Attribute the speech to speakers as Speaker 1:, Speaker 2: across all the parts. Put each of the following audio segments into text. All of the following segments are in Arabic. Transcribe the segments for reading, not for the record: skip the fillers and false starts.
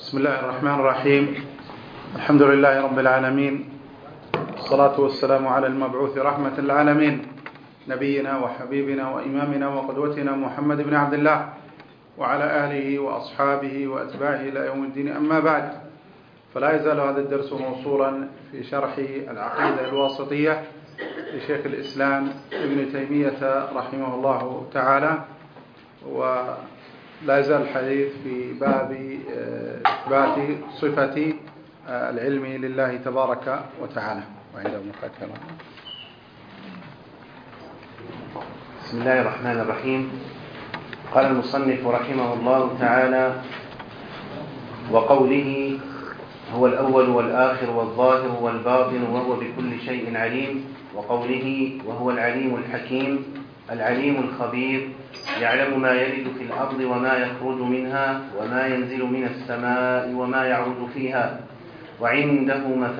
Speaker 1: بسم الله الرحمن الرحيم. الحمد لله رب العالمين، والصلاة والسلام على المبعوث رحمة للعالمين، نبينا وحبيبنا وإمامنا وقدوتنا محمد بن عبد الله وعلى آله وأصحابه وأتباعه إلى يوم الدين. أما بعد، فلا يزال هذا الدرس موصولا في شرح العقيدة الواسطية لشيخ الإسلام ابن تيمية رحمه الله تعالى، ولا يزال الحديث في باب إثبات صفة العلم لله تبارك وتعالى. وعنده مفاتيح.
Speaker 2: بسم الله الرحمن الرحيم. قال المصنف رحمه الله تعالى: وقوله هو الأول والآخر والظاهر والباطن وهو بكل شيء عليم، وقوله وهو العليم الحكيم العليم الخبير يعلم ما يلد في الأرض وما يخرج منها وما ينزل من السماء وما يعرج فيها، وعنده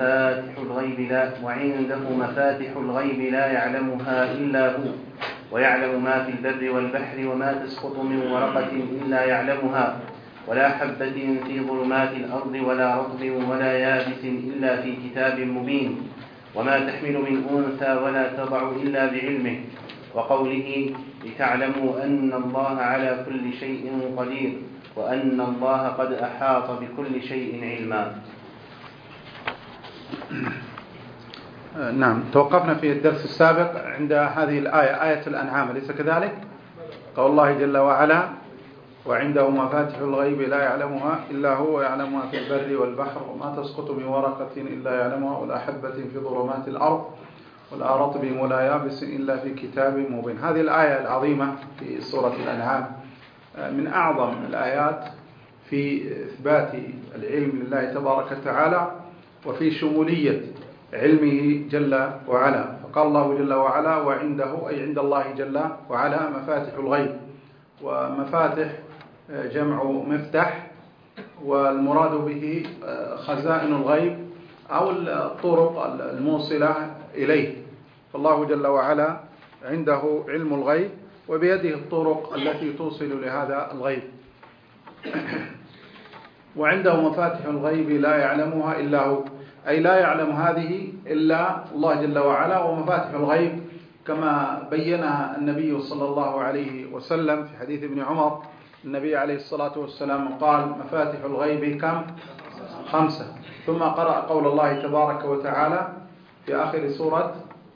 Speaker 2: مفاتح الغيب لا يعلمها إلا هو، ويعلم ما في البر والبحر وما تسقط من ورقة إلا يعلمها، ولا حبة في ظلمات الأرض ولا رطب ولا يابس إلا في كتاب مبين، وما تحمل من أنثى ولا تضع إلا بعلمه، وقوله لتعلموا أن الله على كل شيء قدير وأن الله قد أحاط بكل شيء علما.
Speaker 1: نعم، توقفنا في الدرس السابق عند هذه الآية، آية الأنعام، أليس كذلك؟ قول الله جل وعلا: وعنده مفاتح الغيب لا يعلمها إلا هو، ويعلم ما في البر والبحر وما تسقط من ورقة إلا يعلمها، ولا حبة في ظلمات الأرض ولا رطب ولا يابس إلا في كتاب مبين. هذه الآية العظيمة في سورة الأنعام من أعظم الآيات في إثبات العلم لله تبارك وتعالى وفي شمولية علمه جل وعلا. فقال الله جل وعلا: وعنده، أي عند الله جل وعلا، مفاتح الغيب. ومفاتح جمع مفتح، والمراد به خزائن الغيب أو الطرق الموصلة إليه. فالله جل وعلا عنده علم الغيب وبيده الطرق التي توصل لهذا الغيب. وعنده مفاتح الغيب لا يعلمها إلا هو، أي لا يعلم هذه إلا الله جل وعلا. ومفاتح الغيب كما بينها النبي صلى الله عليه وسلم في حديث ابن عمر، النبي عليه الصلاة والسلام قال: مفاتح الغيب كم؟ 5. ثم قرأ قول الله تبارك وتعالى في آخر سورة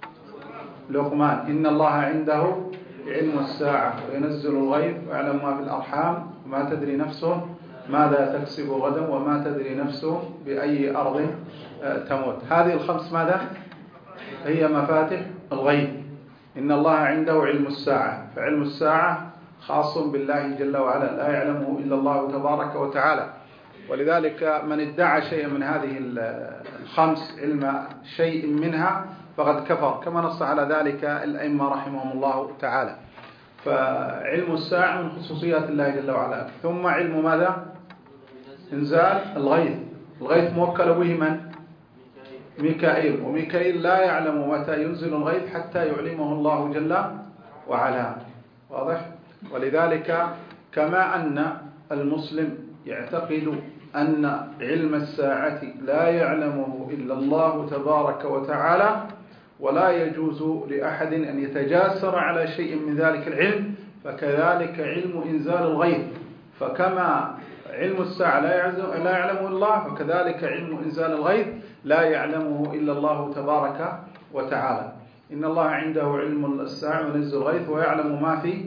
Speaker 1: لقمان: إن الله عنده علم الساعة وينزل الغيث ويعلم ما في الأرحام وما تدري نفس ماذا تكسب غدا وما تدري نفس بأي أرض تموت. هذه ال5 ماذا؟ هي مفاتح الغيب. إن الله عنده علم الساعة، فعلم الساعة خاص بالله جل وعلا، لا يعلمه إلا الله تبارك وتعالى. ولذلك من ادعى شيئا من هذه ال5 علم شيء منها فقد كفر، كما نص على ذلك الأئمة رحمهم الله تعالى. فعلم الساعة من خصوصيات الله جل وعلا. ثم علم ماذا؟ إنزال الغيث. الغيث موكل به من؟ ميكائيل. وميكائيل لا يعلم متى ينزل الغيث حتى يعلمه الله جل وعلا. واضح؟ ولذلك كما أن المسلم يعتقد أن علم الساعة لا يعلمه إلا الله تبارك وتعالى، ولا يجوز لأحد أن يتجاسر على شيء من ذلك العلم، فكذلك علم إنزال الغيث. فكما علم الساعة لا يعلمه الله، فكذلك علم إنزال الغيث لا يعلمه إلا الله تبارك وتعالى. إن الله عنده علم الساعة وينزل الغيث ويعلم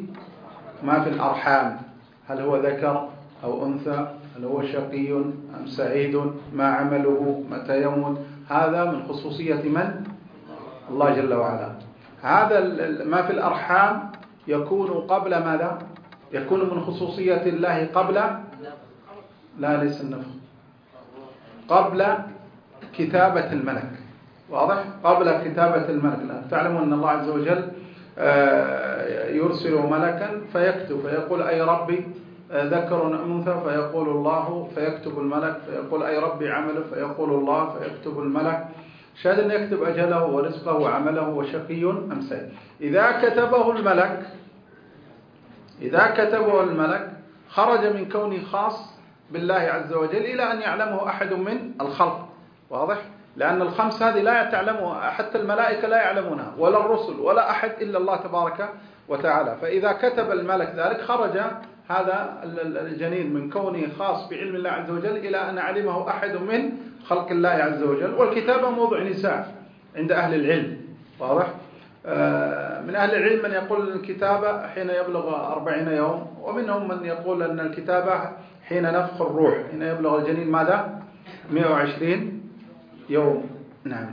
Speaker 1: ما في الأرحام، هل هو ذكر أو أنثى، هل هو شقي أم سعيد، ما عمله، متى يموت. هذا من خصوصية من؟ الله جل وعلا. هذا ما في الأرحام يكون قبل ماذا؟ يكون من خصوصية الله قبل، لا ليس النفخ، قبل كتابة الملك. واضح؟ قبل كتابة الملك. لا تعلمون أن الله عز وجل يرسل ملكا فيكتب، فيقول: أي ربي ذكر أم أنثى، فيقول الله، فيكتب الملك، فيقول: أي ربي عمله، فيقول الله، فيكتب الملك. شاهد أن يكتب أجله ورزقه وعمله وشقي أم سعيد. إذا كتبه الملك خرج من كونه خاص بالله عز وجل إلى أن يعلمه أحد من الخلق. واضح؟ لأن الخمس هذه لا تعلمها، حتى الملائكة لا يعلمونها ولا الرسل ولا أحد إلا الله تبارك وتعالى. فإذا كتب الملك ذلك خرج هذا الجنين من كونه خاص بعلم الله عز وجل إلى أن علمه أحد من خلق الله عز وجل. والكتابة موضع نزاع عند أهل العلم. واضح؟ من أهل العلم من يقول الكتابة حين يبلغ 40 يوم، ومنهم من يقول أن الكتابة حين نفخ الروح، حين يبلغ الجنين ماذا؟ 120 يوم. نعم.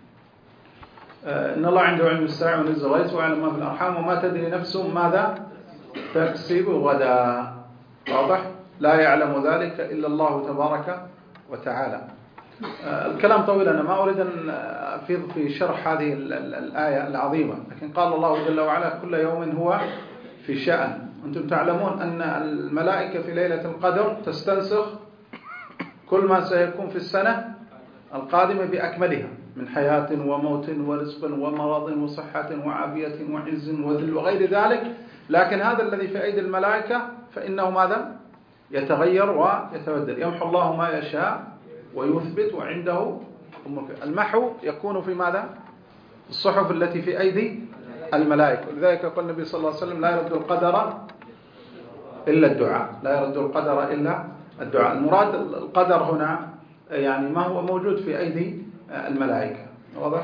Speaker 1: إن الله عنده علم الساعة ونزل الغيث ويعلم ما في الأرحام وما تدري نفس ماذا تكسب غدا. واضح؟ لا يعلم ذلك إلا الله تبارك وتعالى. الكلام طويل، أنا ما أريد أن أفيض في شرح هذه الآية العظيمة، لكن قال الله جل وعلا كل يوم هو في شأن. أنتم تعلمون أن الملائكة في ليلة القدر تستنسخ كل ما سيكون في السنة القادمة بأكملها من حياة وموت ورزق ومرض وصحة وعافية وعز وذل وغير ذلك. لكن هذا الذي في أيدي الملائكة فإنه ماذا؟ يتغير ويتبدل. يمحو الله ما يشاء ويثبت وعنده المحو يكون في ماذا؟ الصحف التي في أيدي الملائكة. ولذلك قال النبي صلى الله عليه وسلم لا يرد القدر إلا الدعاء، لا يرد القدر إلا الدعاء. المراد القدر هنا يعني ما هو موجود في أيدي الملائكة. واضح؟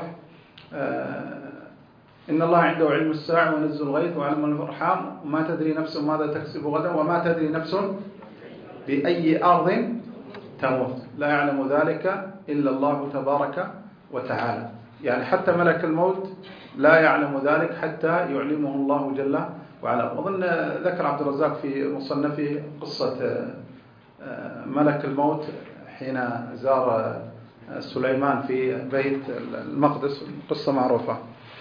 Speaker 1: إن الله عنده علم الساعة ونزل الغيث وعلم الأرحام وما تدري نفس ماذا تكسب غدا وما تدري نفس بأي أرض تموت. لا يعلم ذلك إلا الله تبارك وتعالى. يعني حتى ملك الموت لا يعلم ذلك حتى يعلمه الله جل وعلا. أظن ذكر عبد الرزاق في مصنفه قصة ملك الموت حين زار سليمان في بيت المقدس، قصة معروفة.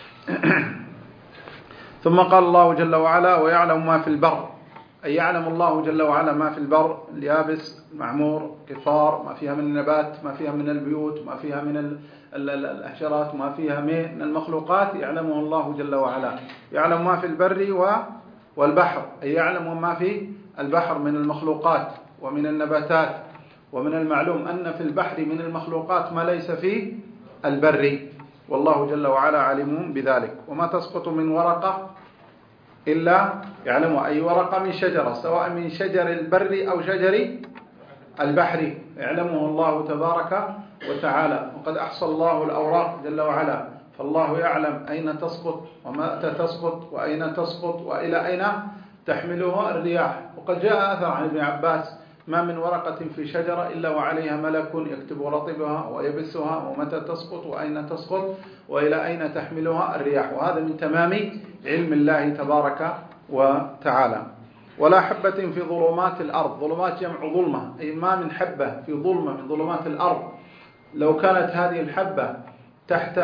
Speaker 1: ثم قال الله جل وعلا ويعلم ما في البر، أي يعلم الله جل وعلا ما في البر، اليابس، المعمور، قفار، ما فيها من النبات، ما فيها من البيوت، ما فيها من الحشرات، ما فيها من المخلوقات، يعلمه الله جل وعلا. يعلم ما في البر والبحر، أي يعلم ما في البحر من المخلوقات ومن النباتات. ومن المعلوم أن في البحر من المخلوقات ما ليس في البر، والله جل وعلا عليم بذلك. وما تسقط من ورقة إلا يعلمها، أي ورقة من شجرة، سواء من شجر البر أو شجر البحر، يعلمه الله تبارك وتعالى. وقد أحصى الله الأوراق جل وعلا، فالله يعلم أين تسقط ومتى تسقط وأين تسقط وإلى أين تحملها الرياح. وقد جاء أثر عن ابن عباس ما من ورقة في شجرة إلا وعليها ملك يكتب رطبها ويبسها ومتى تسقط وأين تسقط وإلى أين تحملها الرياح. وهذا من تمام علم الله تبارك وتعالى. ولا حبة في ظلمات الأرض، ظلمات جمع ظلمة، أي ما من حبة في ظلمة من ظلمات الأرض. لو كانت هذه الحبة تحت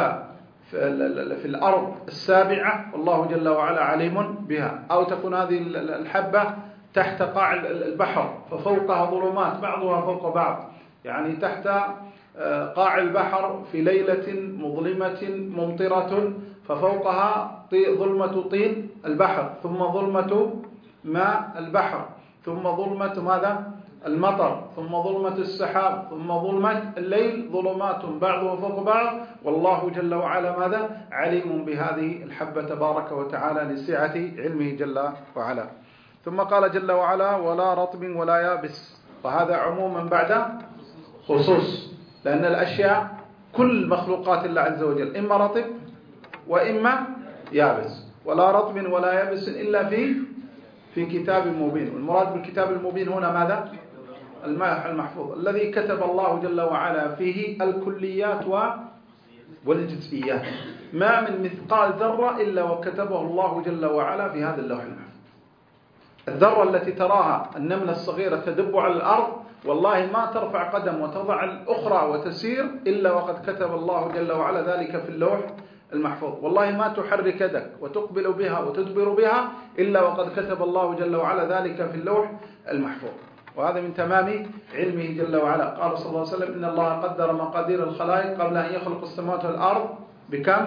Speaker 1: في الأرض السابعة والله جل وعلا عليم بها، أو تكون هذه الحبة تحت قاع البحر ففوقها ظلمات بعضها فوق بعض، يعني تحت قاع البحر في ليلة مظلمة ممطرة ففوقها ظلمة طين البحر، ثم ظلمة ماء البحر، ثم ظلمة ماذا؟ المطر، ثم ظلمة السحاب، ثم ظلمة الليل، ظلمات بعضها فوق بعض، والله جل وعلا ماذا؟ عليم بهذه الحبة تبارك وتعالى لسعة علمه جل وعلا. ثم قال جل وعلا ولا رطب ولا يابس، وهذا عموما بعد خصوص، لأن الأشياء كل مخلوقات الله عز وجل إما رطب وإما يابس، ولا رطب ولا يابس إلا في كتاب مبين. والمراد بالكتاب المبين هنا ماذا؟ المحفوظ الذي كتب الله جل وعلا فيه الكليات والجزئيات، ما من مثقال ذرة إلا وكتبه الله جل وعلا في هذا اللوح المحفوظ. الذرة التي تراها النملة الصغيرة تدب على الأرض والله ما ترفع قدم وتضع الأخرى وتسير إلا وقد كتب الله جل وعلا ذلك في اللوح المحفوظ. والله ما تحرك يدك وتقبل بها وتدبر بها إلا وقد كتب الله جل وعلا ذلك في اللوح المحفوظ. وهذا من تمام علمه جل وعلا. قال صلى الله عليه وسلم إن الله قدر مقادير الخلائق قبل أن يخلق السماوات والأرض بكم؟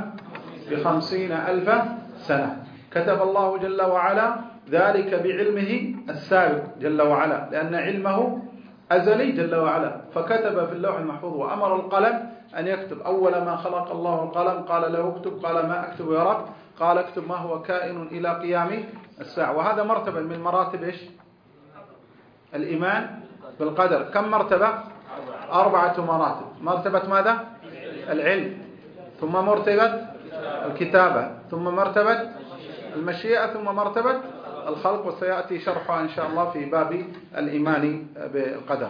Speaker 1: ب50,000 سنة. كتب الله جل وعلا ذلك بعلمه السابق جل وعلا، لأن علمه أزلي جل وعلا، فكتب في اللوح المحفوظ وأمر القلم أن يكتب. أول ما خلق الله القلم قال له اكتب، قال ما أكتب يا رب؟ قال اكتب ما هو كائن إلى قيام الساعة. وهذا مرتبة من مراتب إيش؟ الإيمان بالقدر. كم مرتبة؟ 4 مراتب. مرتبة ماذا؟ العلم، ثم مرتبة الكتابة، ثم مرتبة المشيئة، ثم مرتبة الخلق، وسيأتي شرحها إن شاء الله في باب الإيمان بالقدر.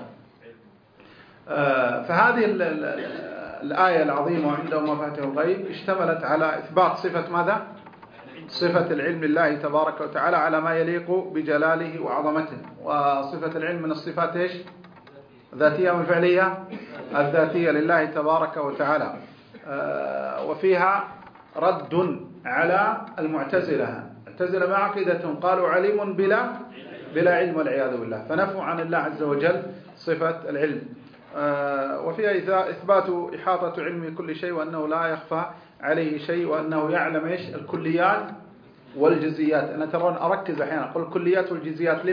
Speaker 1: فهذه الآية العظيمة وعنده مفاتيح الغيب اشتملت على إثبات صفة ماذا؟ صفة العلم لله تبارك وتعالى على ما يليق بجلاله وعظمته. وصفة العلم من الصفات إيش؟ ذاتية والفعلية؟ الذاتية لله تبارك وتعالى. وفيها رد على المعتزلة. المعتزلة ما عقيدتهم؟ قالوا عليم بلا علم والعياذ بالله، فنفوا عن الله عز وجل صفة العلم. وفيها إثبات إحاطة علم كل شيء، وأنه لا يخفى عليه شيء، وأنه يعلم إيش؟ الكليات والجزئيات. أنا ترون أركز أحيانا أقول الكليات والجزئيات.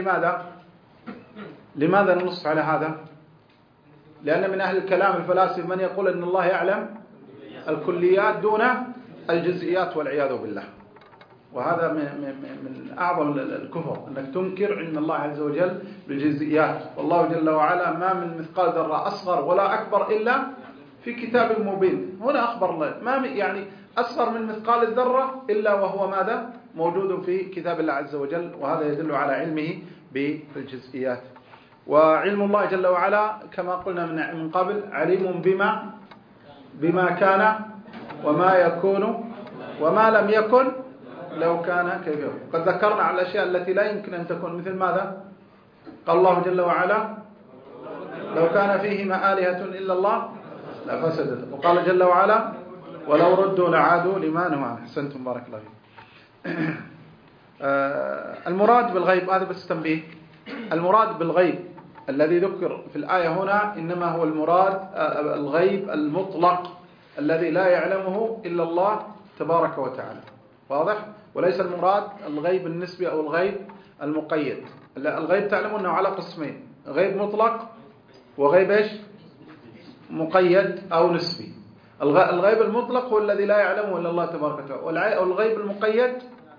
Speaker 1: لماذا ننص على هذا؟ لأن من أهل الكلام الفلاسفة من يقول أن الله يعلم الكليات دون الجزئيات والعياذ بالله، وهذا من أعظم الكفر، أنك تنكر علم الله عز وجل بالجزئيات. والله جل وعلا ما من مثقال ذرة أصغر ولا أكبر إلا في كتاب مبين. هنا أخبر الله ما يعني أصغر من مثقال الذرة إلا وهو ماذا؟ موجود في كتاب الله عز وجل، وهذا يدل على علمه بالجزئيات. وعلم الله جل وعلا كما قلنا من قبل عليم بما كان وما يكون وما لم يكن لو كان كيف يكون. قد ذكرنا على الأشياء التي لا يمكن أن تكون، مثل ماذا؟ قال الله جل وعلا لو كان فيهما آلهة إلا الله لفسدت. وقال جل وعلا ولو ردوا لعادوا لما نهوا عنه. أحسنتم بارك الله فيكم. المراد بالغيب، هذا بس تنبيه، المراد بالغيب الذي ذكر في الآية هنا إنما هو المراد الغيب المطلق الذي لا يعلمه إلا الله تبارك وتعالى. واضح؟ وليس المراد الغيب النسبي أو الغيب المقيد. الغيب تعلمون أنه على قسمين، غيب مطلق وغيب إيش؟ مقيد أو نسبي. الغيب المطلق هو الذي لا يعلمه إلا الله تبارك وتعالى، والغيب المقيد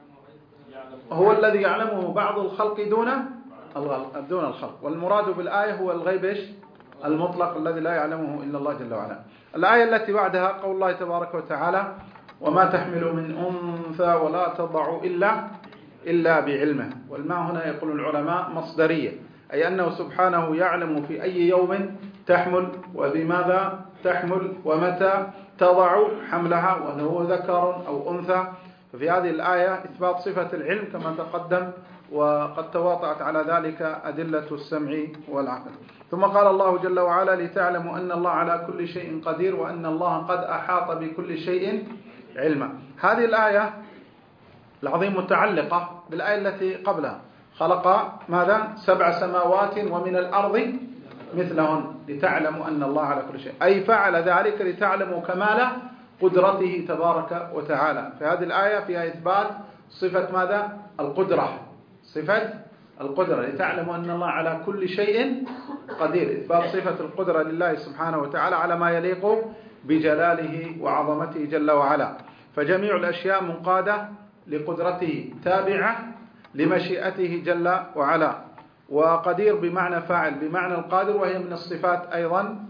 Speaker 1: هو الذي يعلمه بعض الخلق دون الخلق. والمراد بالآية هو الغيب إيش؟ المطلق الذي لا يعلمه إلا الله جل وعلا. الآية التي بعدها قول الله تبارك وتعالى وما تحمل من أنثى ولا تضع إلا بعلمه. والما هنا يقول العلماء مصدرية، أي أنه سبحانه يعلم في أي يوم تحمل وبماذا تحمل ومتى تضع حملها، وأنه ذكر أو أنثى. ففي هذه الآية إثبات صفة العلم كما تقدم، وقد تواطأت على ذلك أدلة السمع والعقل. ثم قال الله جل وعلا لتعلموا أن الله على كل شيء قدير وأن الله قد أحاط بكل شيء علما. هذه الآية العظيم متعلقة بالآية التي قبلها، خلق ماذا؟ 7 سماوات ومن الأرض مثلهن لتعلموا أن الله على كل شيء، أي فعل ذلك لتعلموا كمال قدرته تبارك وتعالى. في هذه الآية فيها إثبات صفة ماذا؟ القدرة، صفة القدرة لتعلموا أن الله على كل شيء قدير، إثبات صفة القدرة لله سبحانه وتعالى على ما يليق بجلاله وعظمته جل وعلا. فجميع الأشياء منقادة لقدرته تابعة لمشيئته جل وعلا. وقدير بمعنى فاعل بمعنى القادر، وهي من الصفات أيضا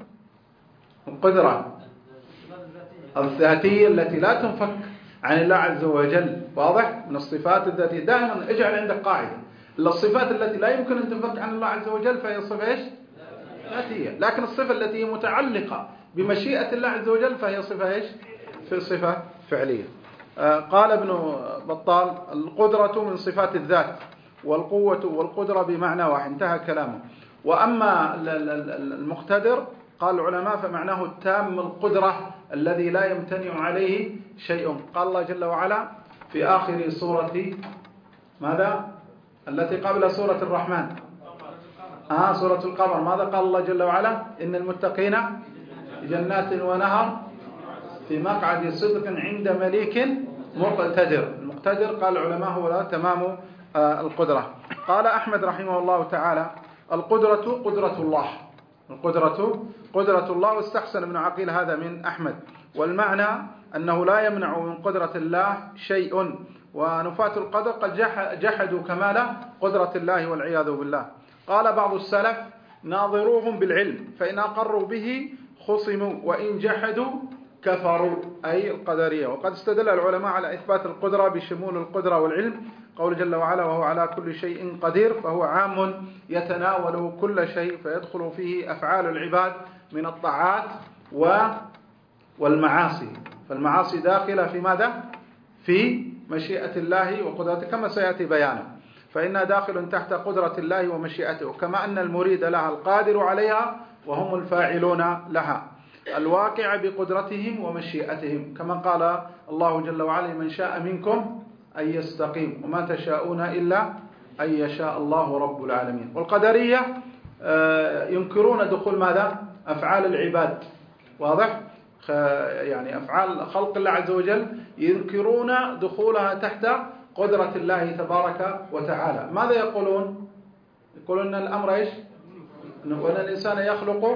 Speaker 1: القدرة الذاتية التي لا تنفك عن الله عز وجل. واضح؟ من الصفات الذاتية. دائما اجعل عندك قاعدة، الصفات التي لا يمكن أن تنفك عن الله عز وجل فهي صفة إيش؟ ذاتية. لكن الصفة التي هي متعلقة بمشيئة الله عز وجل فهي صفة إيش؟ في صفة فعلية. قال ابن بطال القدرة من صفات الذات، والقوة والقدرة بمعنى واحد، انتهى كلامه. وأما المقتدر قال العلماء فمعناه التام القدرة الذي لا يمتنع عليه شيء. قال الله جل وعلا في آخر سورة ماذا؟ التي قبل سورة الرحمن، سورة القمر، ماذا قال الله جل وعلا؟ إن المتقين جنات ونهر في مقعد صدق عند مليك مقتدر. المقتدر قال العلماء هو تمام القدرة. قال أحمد رحمه الله تعالى القدرة قدرة الله، قدرة الله. واستحسن ابن عقيل هذا من أحمد. والمعنى أنه لا يمنع من قدرة الله شيء، ونفاة القدر قد جحدوا كمال قدرة الله والعياذ بالله. قال بعض السلف: ناظروهم بالعلم فإن أقروا به خصموا وإن جحدوا كفروا، أي القدرية. وقد استدل العلماء على إثبات القدرة بشمول القدرة والعلم، قول جل وعلا: وهو على كل شيء قدير، فهو عام يتناول كل شيء، فيدخل فيه أفعال العباد من الطاعات والمعاصي. فالمعاصي داخلة في ماذا؟ في مشيئة الله وقدرته كما سيأتي بيانه، فإنها داخل تحت قدرة الله ومشيئته، كما أن المريد لها القادر عليها وهم الفاعلون لها، الواقع بقدرتهم ومشيئتهم، كما قال الله جل وعلا: من شاء منكم أن يستقيم وما تشاءون إلا أن يشاء الله رب العالمين. والقدرية ينكرون دخول ماذا؟ أفعال العباد، واضح؟ يعني أفعال خلق الله عز وجل ينكرون دخولها تحت قدرة الله تبارك وتعالى. ماذا يقولون؟ يقولون أن الأمر إيش؟ وأن الإنسان يخلق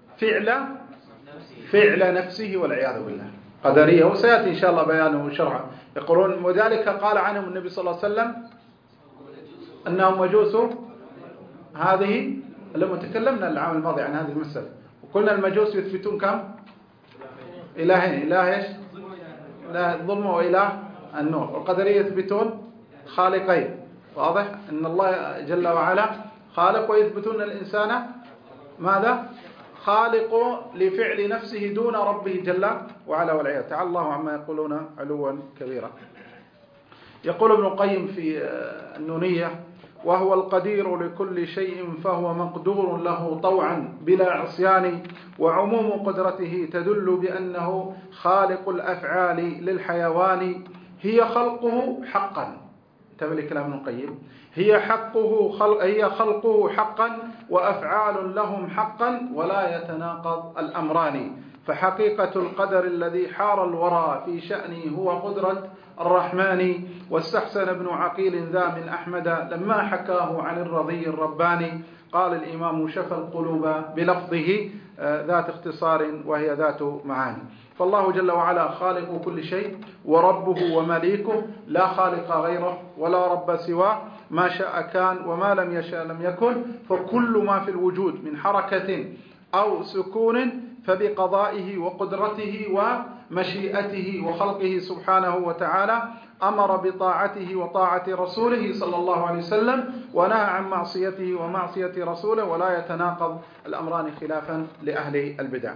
Speaker 1: فعل نفسه والعياذ بالله، قدرية، وسيأتي إن شاء الله بيانه وشرحه. يقولون، وذلك قال عنهم النبي صلى الله عليه وسلم أنهم مجوس هذه، لما تكلمنا العام الماضي عن هذه المسألة وقلنا المجوس يثبتون كم؟ إلهين: إله إيش؟ إله الظلم وإله النور. والقدرية يثبتون خالقين، واضح؟ أن الله جل وعلا خالق، ويثبتون الإنسان ماذا؟ خالق لفعل نفسه دون ربه جل وعلا والعياذ. تعالى الله عما يقولون علوا كبيرا. يقول ابن القيم في النونية: وهو القدير لكل شيء فهو مقدور له طوعا بلا عصيان، وعموم قدرته تدل بأنه خالق الأفعال للحيوان، هي خلقه حقا. انتبه لكلام ابن القيم: هي خلقه حقا وأفعال لهم حقا، ولا يتناقض الأمران. فحقيقة القدر الذي حار الورى في شأنه هو قدرة الرحمن. واستحسن ابن عقيل ذا من أحمد لما حكاه عن الرضي الرباني. قال الإمام: شفى القلوب بلفظه ذات اختصار وهي ذات معاني. فالله جل وعلا خالق كل شيء وربه ومليكه، لا خالق غيره ولا رب سواه، ما شاء كان وما لم يشاء لم يكن. فكل ما في الوجود من حركة أو سكون فبقضائه وقدرته ومشيئته وخلقه سبحانه وتعالى. أمر بطاعته وطاعة رسوله صلى الله عليه وسلم، ونهى عن معصيته ومعصية رسوله، ولا يتناقض الأمران خلافا لأهل البدع.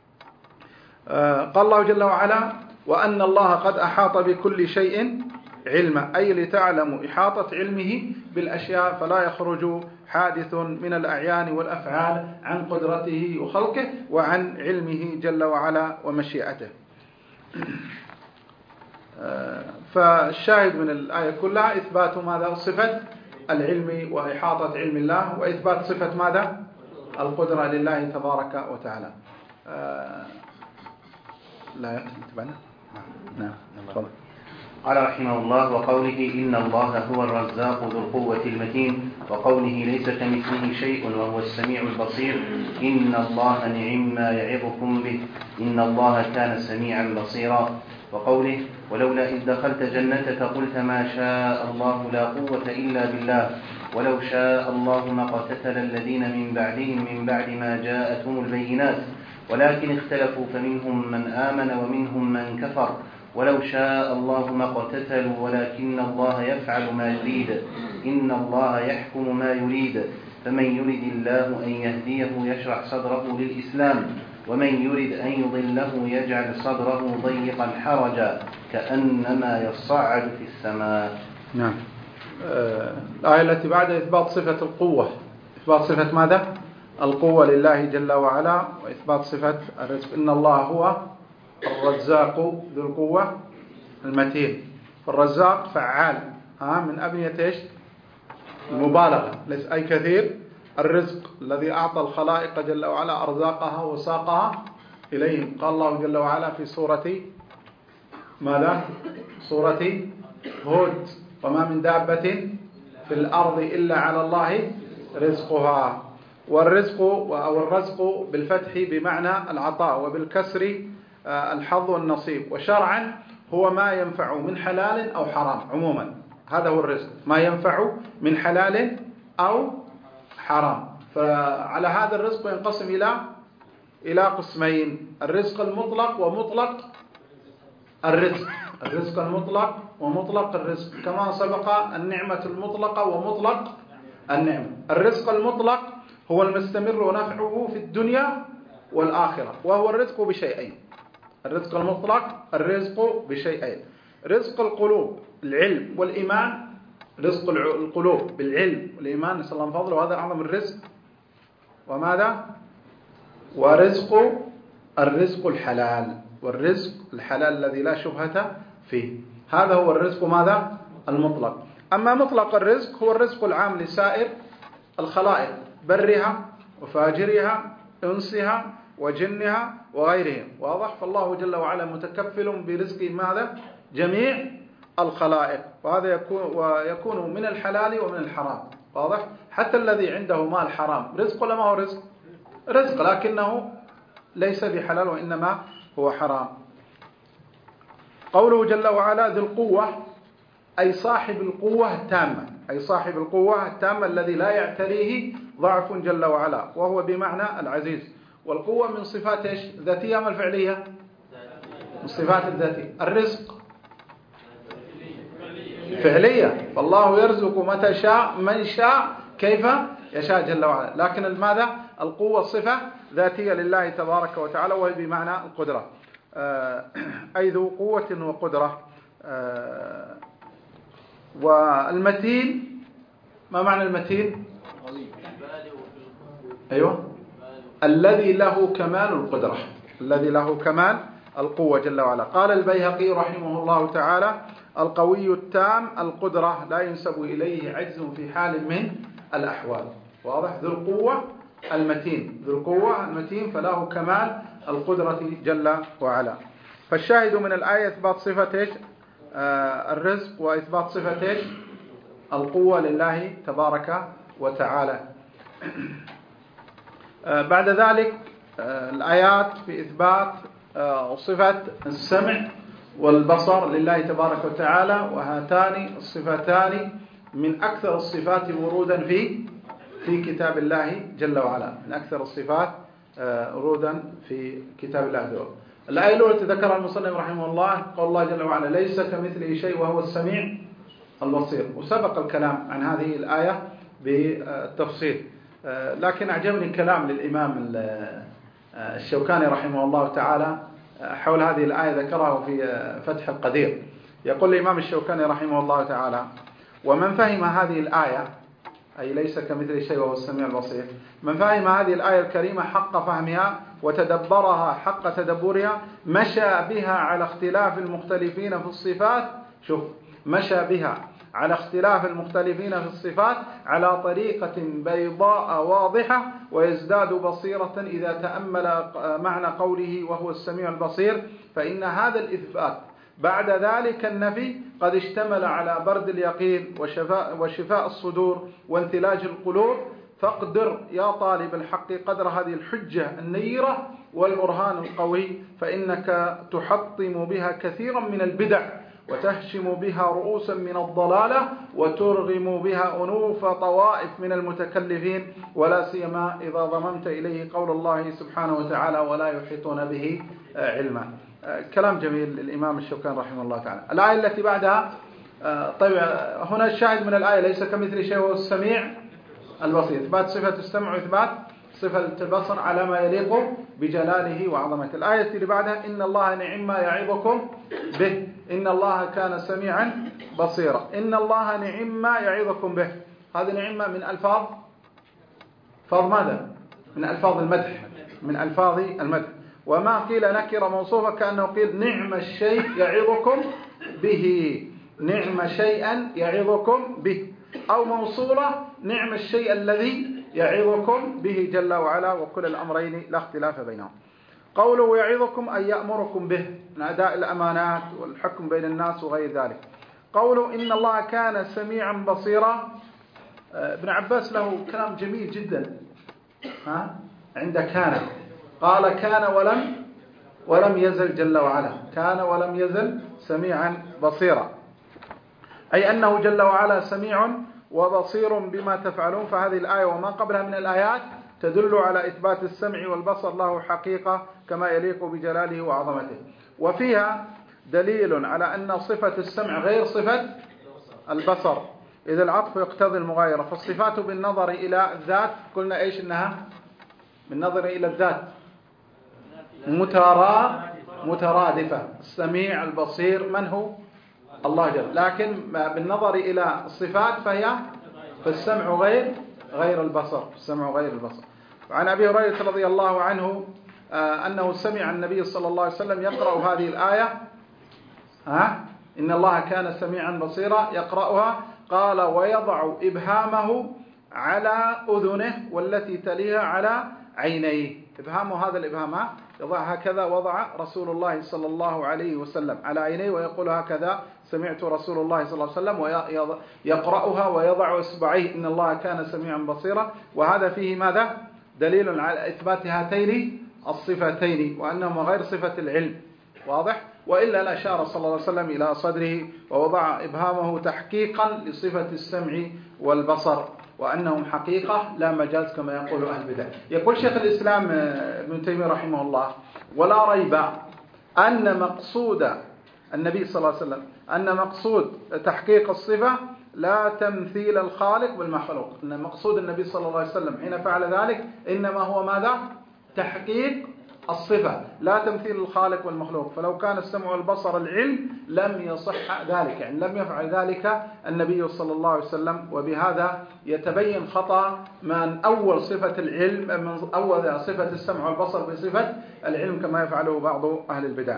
Speaker 1: قال الله جل وعلا: وأن الله قد أحاط بكل شيء علما، أي لتعلموا إحاطة علمه بالأشياء، فلا يخرج حادث من الأعيان والأفعال عن قدرته وخلقه وعن علمه جل وعلا ومشيئته. فالشاهد من الآية كلها إثبات ماذا؟ صفة العلم وإحاطة علم الله، وإثبات صفة ماذا؟ القدرة لله تبارك وتعالى. لا يتبعنا. نعم.
Speaker 2: قال رحمه الله: وقوله إن الله هو الرزاق ذو القوة المتين، وقوله ليس كمثله شيء وهو السميع البصير، إن الله نعم ما يعظكم به، إن الله كان سميعا بصيرا. وقوله ولولا إذ دخلت جنتك قلت ما شاء الله لا قوة إلا بالله، ولو شاء الله ما اقتتل الذين من بعدهم من بعد ما جاءتهم البينات، ولكن اختلفوا فمنهم من آمن ومنهم من كفر، ولو شاء الله ما اقتتلوا ولكن الله يفعل ما يريد، إن الله يحكم ما يريد، فمن يرد الله أن يهديه يشرح صدره للإسلام، ومن يرد أن يضله يجعل صدره ضيقا حرجا كأنما يصعد في السماء.
Speaker 1: نعم. الآية التي بعد إثبات صفة القوة، إثبات صفة ماذا؟ القوة لله جل وعلا، وإثبات صفة الرزق. إن الله هو الرزاق ذو القوة المتين. فالرزاق فعال، من أبنية إيش؟ المبالغة، ليس أي كثير. الرزق الذي أعطى الخلائق جل وعلا أرزاقها وساقها إليهم. قال الله جل وعلا في سورة ماذا؟ سورة هود: وما من دابة في الأرض إلا على الله رزقها. والرزق أو الرزق بالفتح بمعنى العطاء، وبالكسر الحظ والنصيب. وشرعا هو ما ينفع من حلال أو حرام عموما، هذا هو الرزق، ما ينفع من حلال أو حرام. فعلى هذا الرزق ينقسم إلى قسمين: الرزق المطلق ومطلق الرزق. الرزق المطلق ومطلق الرزق، كما سبق النعمة المطلقة ومطلق النعمة. الرزق المطلق هو المستمر نفعه في الدنيا والآخرة، وهو الرزق بشيئين. الرزق المطلق الرزق بشيئين: رزق القلوب العلم والإيمان، رزق القلوب بالعلم والإيمان، نسأل الله من فضله، وهذا أعظم الرزق. وماذا؟ ورزق الرزق الحلال، والرزق الحلال الذي لا شبهة فيه، هذا هو الرزق ماذا؟ المطلق. أما مطلق الرزق هو الرزق العام لسائر الخلائق، برها وفاجرها، أنسها وجنها وغيرهم، واضح؟ فالله جل وعلا متكفل برزق ماذا؟ جميع الخلائق، وهذا يكون من الحلال ومن الحرام، واضح؟ حتى الذي عنده مال حرام رزق ولا ما هو رزق؟ رزق، لكنه ليس بحلال وإنما هو حرام. قوله جل وعلا ذي القوة، أي صاحب القوة التامة، أي صاحب القوة التامة الذي لا يعتريه ضعف جل وعلا، وهو بمعنى العزيز. والقوة من صفات إيش؟ ذاتية أم الفعلية؟ من صفات الذاتية. الرزق فعلية، فالله يرزق متى شاء من شاء كيف يشاء جل وعلا، لكن ماذا؟ القوة صفة ذاتية لله تبارك وتعالى، وهي بمعنى القدرة، أي ذو قوة وقدرة. والمتين، ما معنى المتين؟ أيوة، الذي له كمال القدرة، الذي له كمال القوة جل وعلا. قال البيهقي رحمه الله تعالى: القوي التام القدرة لا ينسب إليه عجز في حال من الأحوال، واضح؟ ذو القوة المتين، ذو القوة المتين، فله كمال القدرة جل وعلا. فالشاهد من الآية إثبات صفة إيش؟ الرزق، وإثبات صفة إيش؟ القوة لله تبارك وتعالى. بعد ذلك الآيات في إثبات صفة السمع والبصر لله تبارك وتعالى، وهاتان الصفتان من أكثر الصفات ورودا في كتاب الله جل وعلا، من أكثر الصفات ورودا في كتاب الله جل وعلا. الآية الأولى تذكرها المصنف رحمه الله، قول الله جل وعلا: ليس كمثله شيء وهو السميع البصير. وسبق الكلام عن هذه الآية بالتفصيل، لكن أعجبني كلام للإمام الشوكاني رحمه الله تعالى حول هذه الآية، ذكره في فتح القدير. يقول الإمام الشوكاني رحمه الله تعالى: ومن فهم هذه الآية، أي ليس كمثله شيء وهو السميع البصير، من فهم هذه الآية الكريمة حق فهمها وتدبرها حق تدبرها مشى بها على اختلاف المختلفين في الصفات. شوف، مشى بها على اختلاف المختلفين في الصفات على طريقة بيضاء واضحة، ويزداد بصيرة إذا تأمل معنى قوله وهو السميع البصير، فإن هذا الإثبات بعد ذلك النفي قد اشتمل على برد اليقين وشفاء الصدور وانثلاج القلوب. فاقدر يا طالب الحق قدر هذه الحجة النيرة والبرهان القوي، فإنك تحطم بها كثيرا من البدع، وتهشم بها رؤوسا من الضلالة، وترغم بها أنوف طوائف من المتكلفين، ولا سيما إذا ضممت إليه قول الله سبحانه وتعالى: ولا يحيطون به علما. كلام جميل للإمام الشوكاني رحمه الله تعالى. الآية التي بعدها، طيب هنا الشاهد من الآية: ليس كمثل شيء وهو السميع البصير، إثبات صفة السمع وإثبات صفة البصر على ما يليق بجلاله وعظمته. الآية اللي بعدها: إن الله نعم ما يعظكم به إن الله كان سميعا بصيرا. إن الله نعم ما يعظكم به، هذه نعمة من ألفاظ ماذا؟ من ألفاظ المدح، من ألفاظ المدح. وما قيل نكرة موصوفة كأنه قيل نعم الشيء يعظكم به، نعم شيئا يعظكم به، أو موصولة نعم الشيء الذي يعظكم به جل وعلا، وكل الأمرين لا اختلاف بينهم. قوله يعظكم أي يأمركم به من أداء الأمانات والحكم بين الناس وغير ذلك. قوله إن الله كان سميعا بصيرا، ابن عباس له كلام جميل جدا عند كان، قال كان ولم يزل جل وعلا، كان ولم يزل سميعا بصيرا، أي أنه جل وعلا سميع وبصير بما تفعلون. فهذه الآية وما قبلها من الآيات تدل على إثبات السمع والبصر له حقيقة كما يليق بجلاله وعظمته. وفيها دليل على أن صفة السمع غير صفة البصر، إذا العطف يقتضي المغايرة. فالصفات بالنظر إلى الذات قلنا إيش إنها بالنظر إلى الذات مترادفة، السميع البصير من هو؟ الله جل. لكن بالنظر إلى الصفات فالسمع غير البصر، السمع غير البصر. وعن أبي هريرة رضي الله عنه أنه سمع النبي صلى الله عليه وسلم يقرأ هذه الآية إن الله كان سميعا بصيرا، يقرأها قال ويضع إبهامه على أذنه والتي تليها على عينيه. إبهامه هذا الإبهام يضع هكذا، وضع رسول الله صلى الله عليه وسلم على عينيه ويقول هكذا سمعت رسول الله صلى الله عليه وسلم، ويقرأها ويضع إصبعيه إن الله كان سميعا بصيرا. وهذا فيه ماذا؟ دليل على إثبات هاتين الصفتين وأنهما غير صفة العلم، واضح؟ وإلا لأشار صلى الله عليه وسلم إلى صدره ووضع إبهامه تحقيقا لصفة السمع والبصر وأنهم حقيقة لا مجاز كما يقول أهل البدع. يقول شيخ الإسلام ابن تيمية رحمه الله ولا ريب أن مقصود النبي صلى الله عليه وسلم أن مقصود تحقيق الصفة لا تمثيل الخالق بالمخلوق، أن مقصود النبي صلى الله عليه وسلم حين فعل ذلك إنما هو ماذا؟ تحقيق الصفة لا تمثيل الخالق والمخلوق. فلو كان السمع والبصر العلم لم يصح ذلك، يعني لم يفعل ذلك النبي صلى الله عليه وسلم. وبهذا يتبين خطأ من أول صفة العلم من أول صفة السمع والبصر بصفة العلم كما يفعله بعض أهل البدع.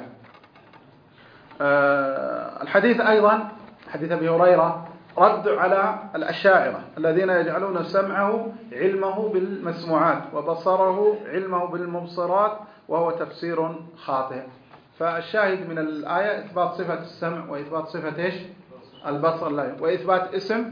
Speaker 1: الحديث أيضا حديث أبي هريرة رد على الأشاعرة الذين يجعلون سمعه علمه بالمسموعات وبصره علمه بالمبصرات، وهو تفسير خاطئ. فالشاهد من الآية إثبات صفة السمع وإثبات صفة إيش؟ البصر لا، وإثبات اسم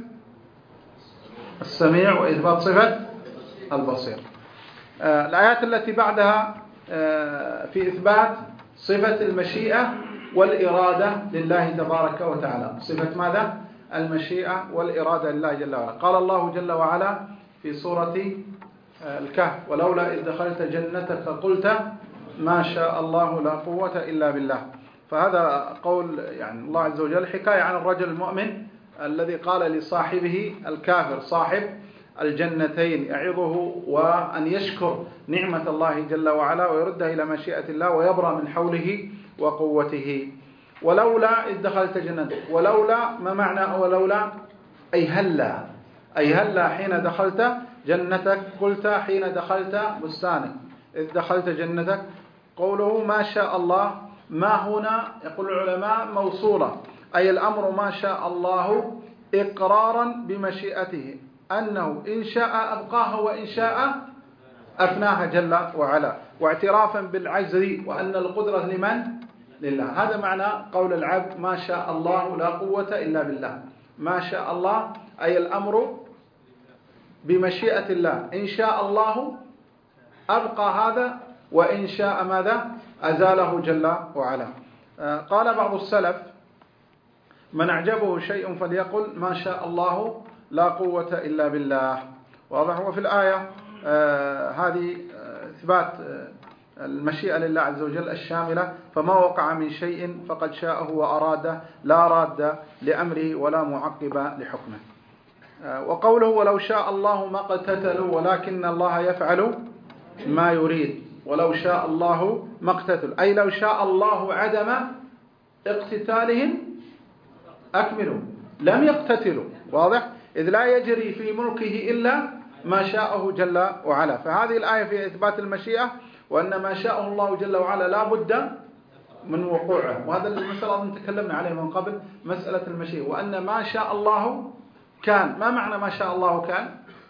Speaker 1: السميع وإثبات صفة البصير. الآيات التي بعدها في إثبات صفة المشيئة والإرادة لله تبارك وتعالى. صفة ماذا؟ المشيئة والإرادة لله جل وعلا. قال الله جل وعلا في سورة الكهف ولولا إذ دخلت جنتك قلت ما شاء الله لا قوة إلا بالله. فهذا قول يعني الله عز وجل حكاية عن الرجل المؤمن الذي قال لصاحبه الكافر صاحب الجنتين يعظه وأن يشكر نعمة الله جل وعلا ويردها إلى مشيئة الله ويبرأ من حوله وقوته. ولولا إذ دخلت جنتك، ولولا ما معنى ولولا؟ أي هلا، أي هلا حين دخلت جنتك، قلت حين دخلت بستانك، إذ دخلت جنتك. قوله ما شاء الله، ما هنا يقول العلماء موصولة، أي الأمر ما شاء الله إقرارا بمشيئته أنه إن شاء أبقاها وإن شاء أفناها جل وعلا، واعترافا بالعجز وأن القدرة لمن؟ لله. هذا معنى قول العبد ما شاء الله لا قوة إلا بالله. ما شاء الله أي الأمر بمشيئة الله، إن شاء الله أبقى هذا وإن شاء ماذا؟ أزاله جل وعلا. قال بعض السلف من أعجبه شيء فليقل ما شاء الله لا قوة إلا بالله. واضح. وفي الآية هذه إثبات المشيئة لله عز وجل الشاملة، فما وقع من شيء فقد شاءه وأراده لا راد لأمره ولا معقب لحكمه. وقوله ولو شاء الله ما اقتتلوا ولكن الله يفعل ما يريد. ولو شاء الله ما اقتتلوا أي لو شاء الله عدم اقتتالهم أكملوا، لم يقتتلوا. واضح. إذ لا يجري في ملكه إلا ما شاءه جل وعلا. فهذه الآية في إثبات المشيئة وأن ما شاءه الله جل وعلا لا بد من وقوعه. وهذا المسألة أظن تكلمنا عليه من قبل، مسألة المشيئة، وأن ما شاء الله كان. ما معنى ما شاء الله كان؟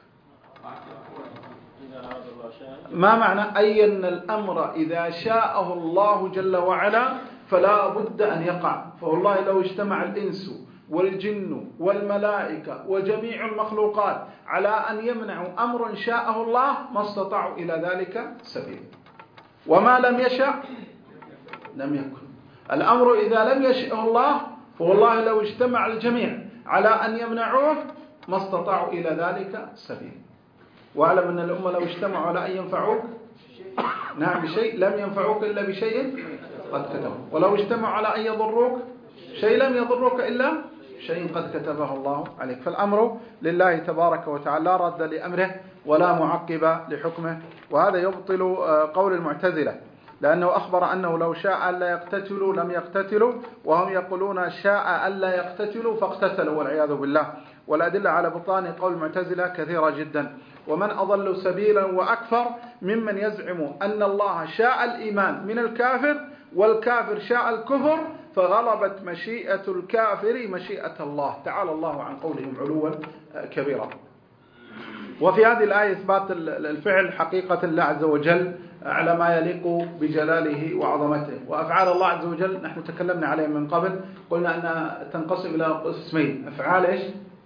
Speaker 1: ما معنى أي أن الأمر إذا شاءه الله جل وعلا فلا بد أن يقع. فوالله لو اجتمع الإنس والجن والملائكة وجميع المخلوقات على أن يمنعوا أمر شاءه الله ما استطاعوا إلى ذلك سبيل، وما لم يشأ لم يكن. الأمر إذا لم يشأه الله فوالله لو اجتمع الجميع على أن يمنعوه ما استطاعوا إلى ذلك سبيل. واعلم أن الأمة لو اجتمعوا على أن ينفعوك بشيء لم ينفعوك إلا بشيء قد كتبه، ولو اجتمعوا على أن يضروك شيء لم يضروك إلا شيء قد كتبه الله عليك. فالأمر لله تبارك وتعالى لا رد لأمره ولا معقب لحكمه. وهذا يبطل قول المعتزلة، لأنه أخبر أنه لو شاء ألا يقتتلوا لم يقتتلوا، وهم يقولون شاء ألا يقتتلوا فاقتتلوا والعياذ بالله. والأدلة على بطلان قول المعتزلة كثيرة جدا. ومن أضل سبيلا وأكثر ممن يزعم أن الله شاء الإيمان من الكافر والكافر شاء الكفر فغلبت مشيئة الكافر مشيئة الله، تعالى الله عن قولهم علوا كبيرا. وفي هذه الآية إثبات الفعل حقيقة الله عز وجل على ما يليق بجلاله وعظمته. وأفعال الله عز وجل نحن تكلمنا عليه من قبل، قلنا أنها تنقسم إلى قسمين: أفعال إيش؟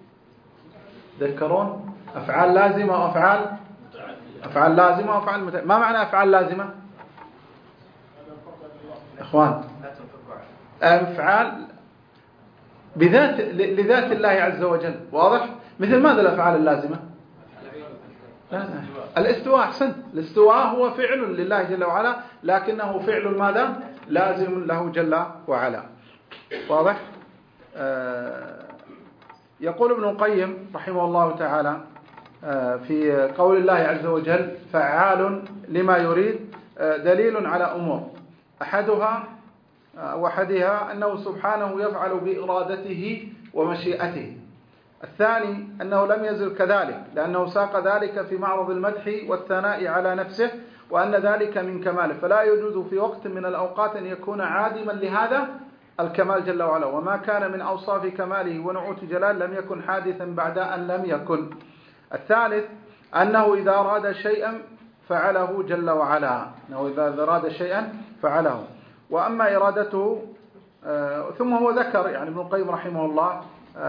Speaker 1: ذكرون؟ أفعال لازمة وأفعال لازمة وأفعال ما معنى أفعال لازمة؟ إخوان، أفعال لذات الله عز وجل، واضح؟ مثل ماذا الأفعال اللازمة؟ الاستواء. أحسنت، الاستواء هو فعل لله جل وعلا، لكنه فعل ماذا؟ لازم له جل وعلا، واضح؟ يقول ابن القيم رحمه الله تعالى في قول الله عز وجل فعال لما يريد دليل على أمور: أحدها أنه سبحانه يفعل بإرادته ومشيئته. الثاني أنه لم يزل كذلك، لأنه ساق ذلك في معرض المدح والثناء على نفسه، وأن ذلك من كماله، فلا يجوز في وقت من الأوقات أن يكون عادما لهذا الكمال جل وعلا. وما كان من أوصاف كماله ونعوت جلال لم يكن حادثا بعد أن لم يكن. الثالث أنه إذا أراد شيئا فعله جل وعلا، أنه إذا أراد شيئا فعله. وأما إرادته ثم هو ذكر يعني ابن القيم رحمه الله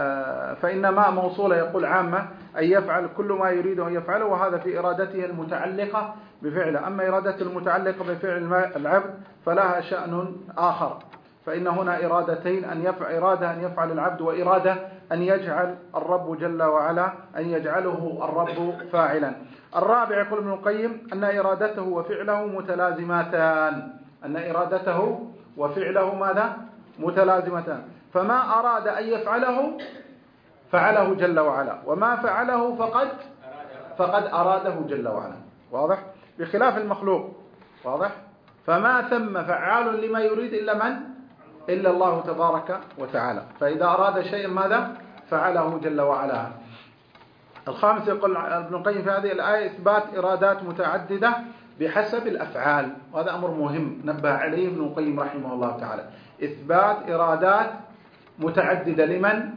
Speaker 1: فإن ما موصولة يقول عامة أن يفعل كل ما يريد أن يفعله، وهذا في إرادته المتعلقة بفعله. أما إرادته المتعلقة بفعل العبد فلها شأن آخر، فإن هنا إرادتين: إرادة أن يفعل العبد، وإرادة أن يجعل الرب جل وعلا أن يجعله الرب فاعلا. الرابع يقول ابن القيم أن إرادته وفعله متلازمتان، أن إرادته وفعله ماذا؟ متلازمتان. فما أراد أن يفعله فعله جل وعلا، وما فعله فقد أراده جل وعلا، واضح؟ بخلاف المخلوق، واضح؟ فما ثم فعال لما يريد إلا الله تبارك وتعالى. فإذا أراد شيئا ماذا؟ فعله جل وعلا. الخامس يقول ابن القيم في هذه الآية إثبات إرادات متعددة بحسب الأفعال، وهذا أمر مهم نبه عليه ابن القيم رحمه الله تعالى. إثبات إرادات متعددة لمن؟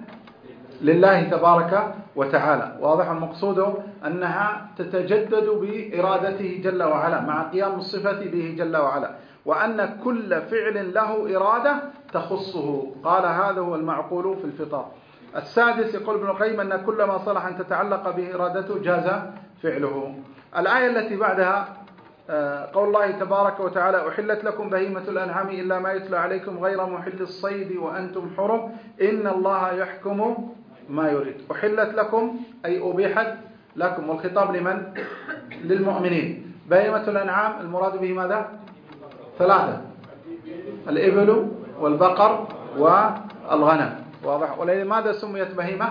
Speaker 1: لله تبارك وتعالى، واضح؟ المقصود أنها تتجدد بإرادته جل وعلا مع قيام الصفة به جل وعلا، وأن كل فعل له إرادة تخصه. قال هذا هو المعقول في الفطر. السادس يقول ابن القيم أن كل ما صلح أن تتعلق به إرادته جاز فعله. الآية التي بعدها قول الله تبارك وتعالى أحلت لكم بهيمة الأنعام إلا ما يتلى عليكم غير محل الصيد وأنتم حرم إن الله يحكم ما يريد. أحلت لكم أي أبيحت لكم، والخطاب لمن؟ للمؤمنين. بهيمة الأنعام المراد به ماذا؟ ثلاثة: الإبل والبقر والغنم، واضح؟ ولماذا سميت بهيمة؟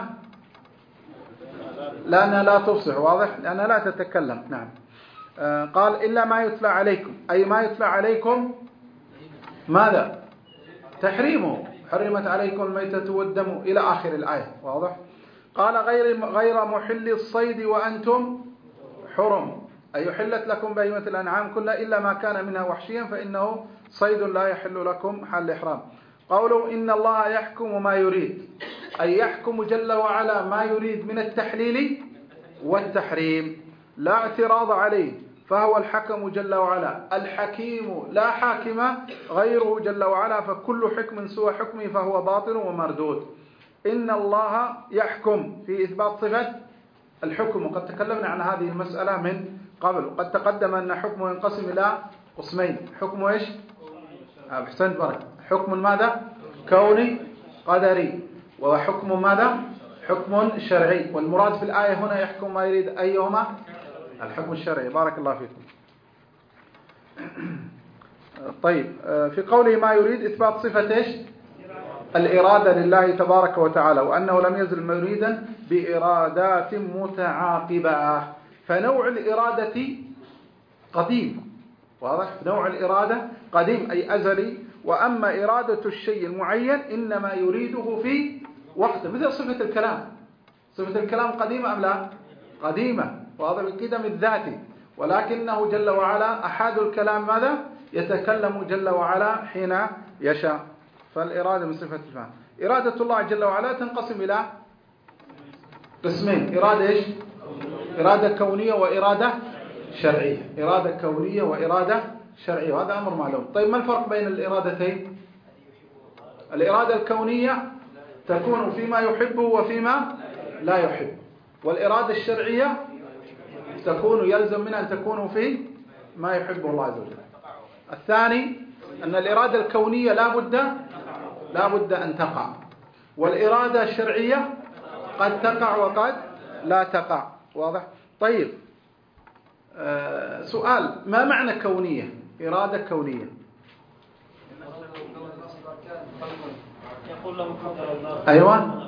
Speaker 1: لأنها لا تفصح، واضح؟ لأنها لا تتكلم. نعم. قال إلا ما يتلى عليكم، أي ما يتلى عليكم ماذا؟ تحريمه، حرمت عليكم الميتة والدم إلى آخر الآية، واضح؟ قال غير محل الصيد وأنتم حرم، أي حلت لكم بهيمة الأنعام كلها إلا ما كان منها وحشيا فإنه صيد لا يحل لكم حل إحرام. قولوا إن الله يحكم ما يريد، أي يحكم جل وعلا ما يريد من التحليل والتحريم، لا اعتراض عليه، فهو الحكم جل وعلا الحكيم لا حاكم غيره جل وعلا، فكل حكم سوى حكمه فهو باطل ومردود. إن الله يحكم في إثبات صفة الحكم، وقد تكلمنا عن هذه المسألة من قبل، وقد تقدم أن حكمه ينقسم إلى قسمين. حكم إيش؟ أحسنت بارك. حكم ماذا؟ كوني قدري، وحكم ماذا؟ حكم شرعي. والمراد في الآية هنا يحكم ما يريد أيهما؟ الحكم الشرعي. بارك الله فيكم. طيب، في قوله ما يريد إثبات صفة إيش؟ الإرادة لله تبارك وتعالى، وأنه لم يزل مريدا بإرادات متعاقبة. فنوع الإرادة قديم، واضح؟ نوع الإرادة قديم أي أزلي. وأما إرادة الشيء المعين إنما يريده في وقته، مثل صفة الكلام. صفة الكلام قديمة أم لا؟ قديمة، واضح؟ بقدم الذات، ولكنه جل وعلا أحد الكلام ماذا؟ يتكلم جل وعلا حين يشاء. فالإرادة من صفة الفهم. إرادة الله جل وعلا تنقسم إلى قسمين: إرادة إيش؟ إرادة كونية وإرادة شرعية. إرادة كونية وإرادة شرعية، وهذا أمر معلوم. طيب، ما الفرق بين الإرادتين؟ الإرادة الكونية تكون فيما يحبه وفيما لا يحب، والإرادة الشرعية تكون يلزم منها أن تكون في ما يحبه الله عز وجل. الثاني أن الإرادة الكونية لا بد أن تقع، والإرادة الشرعية قد تقع وقد لا تقع. واضح؟ طيب، سؤال: ما معنى كونية؟ إرادة كونية. أيوة،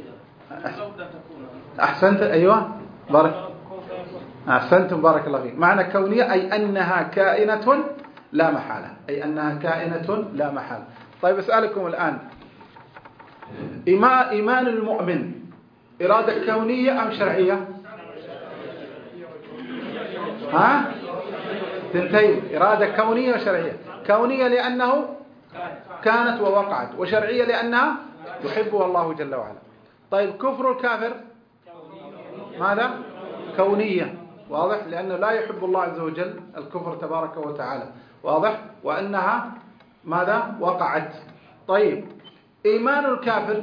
Speaker 1: أحسنت. أيوة، أحسنتم، بارك الله فيك. معنى كونية أي أنها كائنة لا محالة، أي أنها كائنة لا محالة. طيب، أسألكم الآن: إيمان المؤمن إرادة كونية أم شرعية؟ ها؟ تنتين: إرادة كونية وشرعية. كونية لأنه كانت ووقعت، وشرعية لأنها يحبها الله جل وعلا. طيب، كفر الكافر ماذا؟ كونية، واضح؟ لأنه لا يحب الله عز وجل الكفر تبارك وتعالى، واضح؟ وأنها ماذا؟ وقعت. طيب، إيمان الكافر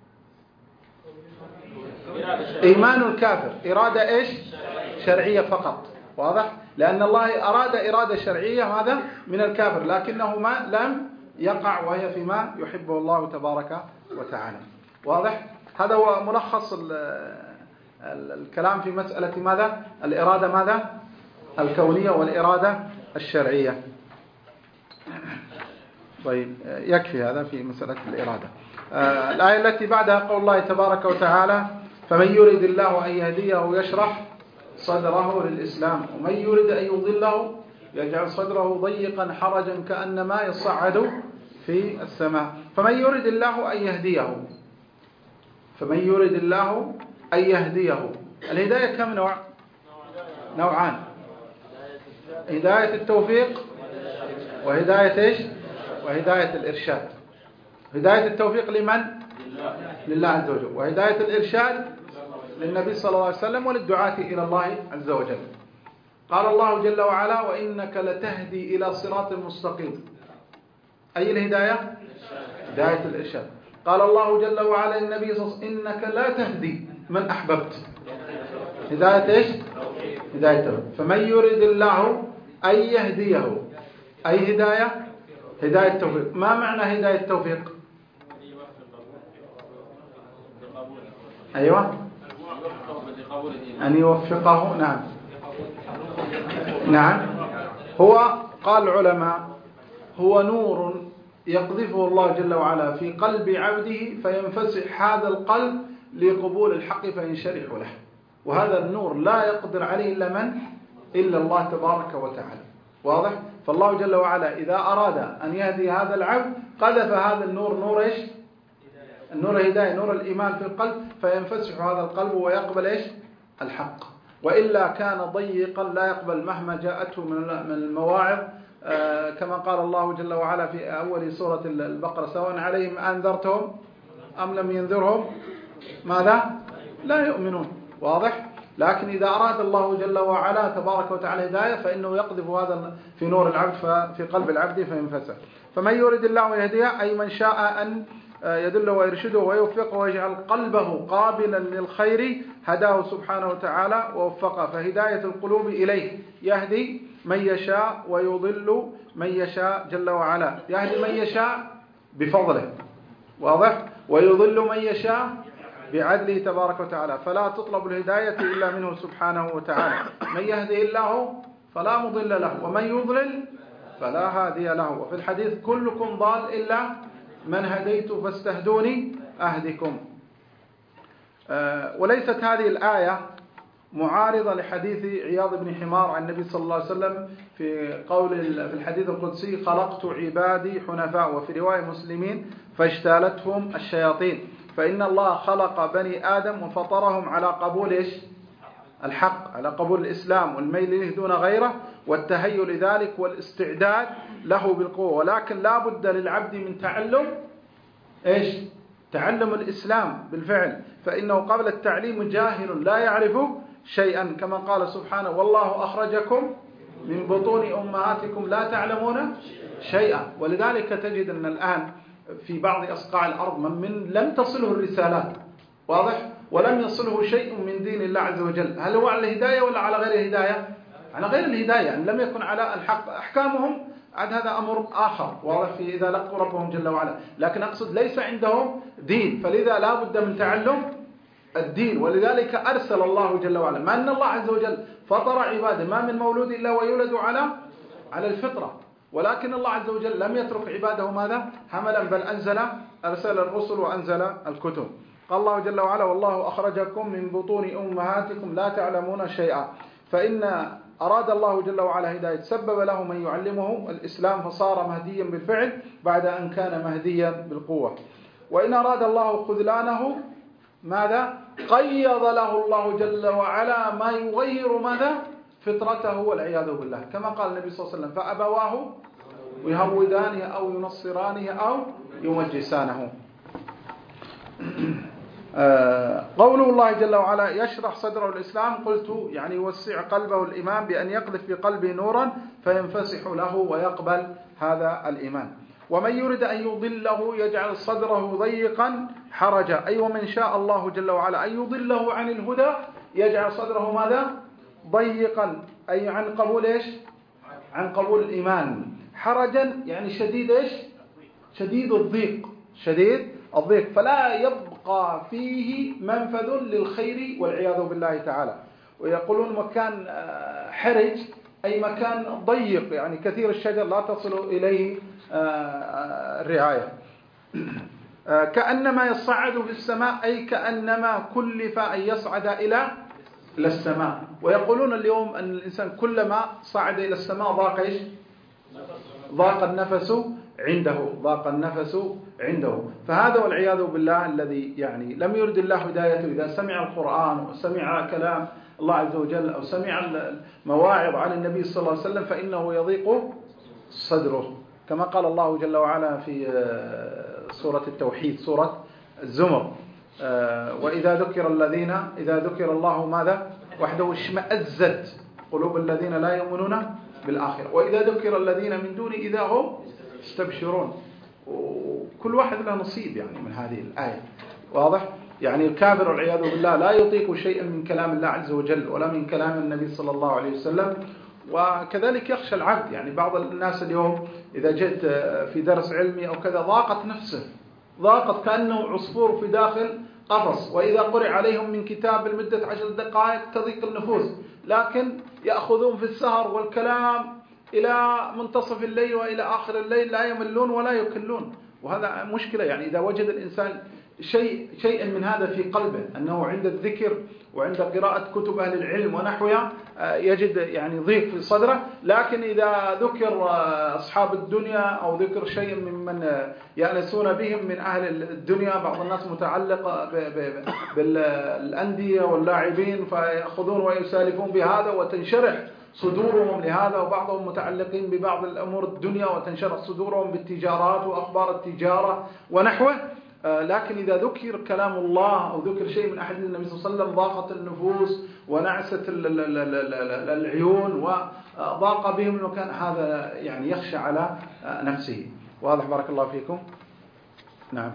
Speaker 1: إرادة إيش؟ شرعية فقط، واضح؟ لأن الله أراد إرادة شرعية ماذا؟ من الكافر، لكنه ما لم يقع، وهي فيما يحبه الله تبارك وتعالى. واضح؟ هذا هو ملخص الكلام في مسألة ماذا؟ الإرادة ماذا؟ الكونية والإرادة الشرعية. طيب، يكفي هذا في مسألة الإرادة. الآية التي بعدها قول الله تبارك وتعالى: فمن يريد الله أن يهديه يشرح صدره للإسلام، ومن يريد أن يضله يجعل صدره ضيقا حرجا كأنما يصعد في السماء. فمن يريد الله أن يهديه، فمن يريد الله أن يهديه. الهداية كم نوع؟ نوعان: هداية التوفيق وهداية إيش؟ وهداية الإرشاد. هداية التوفيق لمن؟ لله عز وجل. وهداية الإرشاد للنبي صلى الله عليه وسلم وللدعاة إلى الله عز وجل. قال الله جل وعلا: وإنك لتهدي إلى صراط مستقيم. أي الهداية؟ هداية الإرشاد. قال الله جل وعلا للنبي صلى الله عليه وسلم: إنك لا تهدي من أحببت. هداية إيش؟ هداية التوفيق. فمن يريد الله أن يهديه، أي هداية؟ هداية التوفيق. ما معنى هداية التوفيق؟ أيوة، أن يوفقه. نعم. هو قال العلماء: هو نور يقذفه الله جل وعلا في قلب عبده فينفسح هذا القلب لقبول الحق فينشرح له. وهذا النور لا يقدر عليه إلا من؟ إلا الله تبارك وتعالى. واضح؟ فالله جل وعلا إذا أراد أن يهدي هذا العبد قذف هذا النور، نور إيش؟ النور الهداية، نور الإيمان في القلب، فينفسح هذا القلب ويقبل إيش؟ الحق. وإلا كان ضيقا لا يقبل مهما جاءته من المواعظ، كما قال الله جل وعلا في أول سورة البقرة: سواء عليهم أنذرتهم أم لم ينذرهم ماذا؟ لا يؤمنون. واضح؟ لكن إذا أراد الله جل وعلا تبارك وتعالى هداية فإنه يقذف هذا في نور العبد في قلب العبد فينفسح. فمن يريد الله يهديه أي من شاء أن يدله ويرشده ويوفقه ويجعل قلبه قابلا للخير هداه سبحانه وتعالى ووفقه. فهداية القلوب إليه يهدي من يشاء ويضل من يشاء جل وعلا. يهدي من يشاء بفضله، واضح، ويضل من يشاء بعدله تبارك وتعالى. فلا تطلب الهداية إلا منه سبحانه وتعالى. من يهدي الله فلا مضل له ومن يضلل فلا هادي له. وفي الحديث كلكم ضال إلا من هديت فاستهدوني أهدكم. وليست هذه الآية معارضة لحديث عياض بن حمار عن النبي صلى الله عليه وسلم في الحديث القدسي: خلقت عبادي حنفاء. وفي رواية مسلمين: فاجتالتهم الشياطين. فإن الله خلق بني آدم وفطرهم على قبول الحق، على قبول الإسلام والميل له دون غيره والتهيؤ لذلك والاستعداد له بالقوة. ولكن لا بد للعبد من تعلم الإسلام بالفعل، فإنه قبل التعليم جاهل لا يعرف شيئا، كما قال سبحانه: والله أخرجكم من بطون أمهاتكم لا تعلمون شيئا. ولذلك تجد أن الآن في بعض أصقاع الأرض من لم تصله الرسالات، واضح، ولم يصله شيء من دين الله عز وجل. هل هو على الهداية ولا على غير الهداية؟ على غير الهداية، يعني لم يكن على الحق. أحكامهم عاد هذا أمر آخر، واضح، في إذا لقوا ربهم جل وعلا. لكن أقصد ليس عندهم دين، فلذا لا بد من تعلم الدين. ولذلك أرسل الله جل وعلا، مع أن الله عز وجل فطر عباده، ما من مولود إلا ويولد على الفطرة، ولكن الله عز وجل لم يترك عباده ماذا؟ هملا، بل أرسل الرسل وأنزل الكتب. قال الله جل وعلا: والله أخرجكم من بطون أمهاتكم لا تعلمون شيئا. فإن أراد الله جل وعلا هداية، سبب له من يعلمه الإسلام فصار مهديا بالفعل بعد أن كان مهديا بالقوة. وإن أراد الله خذلانه ماذا؟ قيض له الله جل وعلا ما يغير ماذا؟ فطرته والعياذ بالله، كما قال النبي صلى الله عليه وسلم: فأبواه يهودانه أو ينصرانه أو يمجسانه. قوله الله جل وعلا: يشرح صدره الإسلام، قلت يعني يوسع قلبه الإيمان بأن يقذف في قلبه نورا فينفسح له ويقبل هذا الإيمان. ومن يرد أن يضله يجعل صدره ضيقا حرجا، أي ومن شاء الله جل وعلا أن يضله عن الهدى يجعل صدره ماذا؟ ضيقا، أي عن قبول عن قبول الإيمان. حرجا يعني شديد الضيق، فلا يبقى فيه منفذ للخير والعياذ بالله تعالى. ويقولون مكان حرج أي مكان ضيق، يعني كثير الشجر لا تصل إليه الرعاية. كأنما يصعد في السماء، أي كأنما كلف أن يصعد إلى السماء. ويقولون اليوم أن الإنسان كلما صعد إلى السماء ضاق النفس عنده. فهذا والعياذ بالله الذي يعني لم يرد الله هدايته، إذا سمع القرآن وسمع كلام الله عز وجل أو سمع المواعظ عن النبي صلى الله عليه وسلم فإنه يضيق صدره، كما قال الله جل وعلا في سورة التوحيد، سورة الزمر: وإذا ذكر الله ماذا؟ وحده اشمأزت قلوب الذين لا يؤمنون بالآخرة، وإذا ذكر الذين من دون إذا هم يستبشرون. وكل واحد له نصيب يعني من هذه الآية، واضح؟ يعني الكافر والعياذ بالله لا يطيق شيئا من كلام الله عز وجل ولا من كلام النبي صلى الله عليه وسلم. وكذلك يخشى العبد، يعني بعض الناس اليوم إذا جئت في درس علمي أو كذا ضاقت نفسه، كأنه عصفور في داخل قفص، وإذا قرئ عليهم من كتاب لمدة 10 دقائق تضيق النفوس، لكن يأخذون في السهر والكلام إلى منتصف الليل وإلى آخر الليل، لا يملون ولا يكلون. وهذا مشكلة، يعني إذا وجد الإنسان شيئا من هذا في قلبه، أنه عند الذكر وعند قراءة كتب أهل العلم ونحوها يجد يعني ضيق في صدره. لكن إذا ذكر أصحاب الدنيا أو ذكر شيء ممن يأنسون بهم من أهل الدنيا، بعض الناس متعلق بالأندية واللاعبين فيأخذون ويسالفون بهذا وتنشرح صدورهم لهذا، وبعضهم متعلقين ببعض الأمور الدنيا وتنشرح صدورهم بالتجارات وأخبار التجارة ونحوه. لكن إذا ذكر كلام الله أو ذكر شيء من أحاديث النبي صلى الله عليه وسلم ضاقت النفوس ونعست العيون وضاق بهم المكان، هذا يعني يخشى على نفسه. واضح؟ بارك الله فيكم. نعم.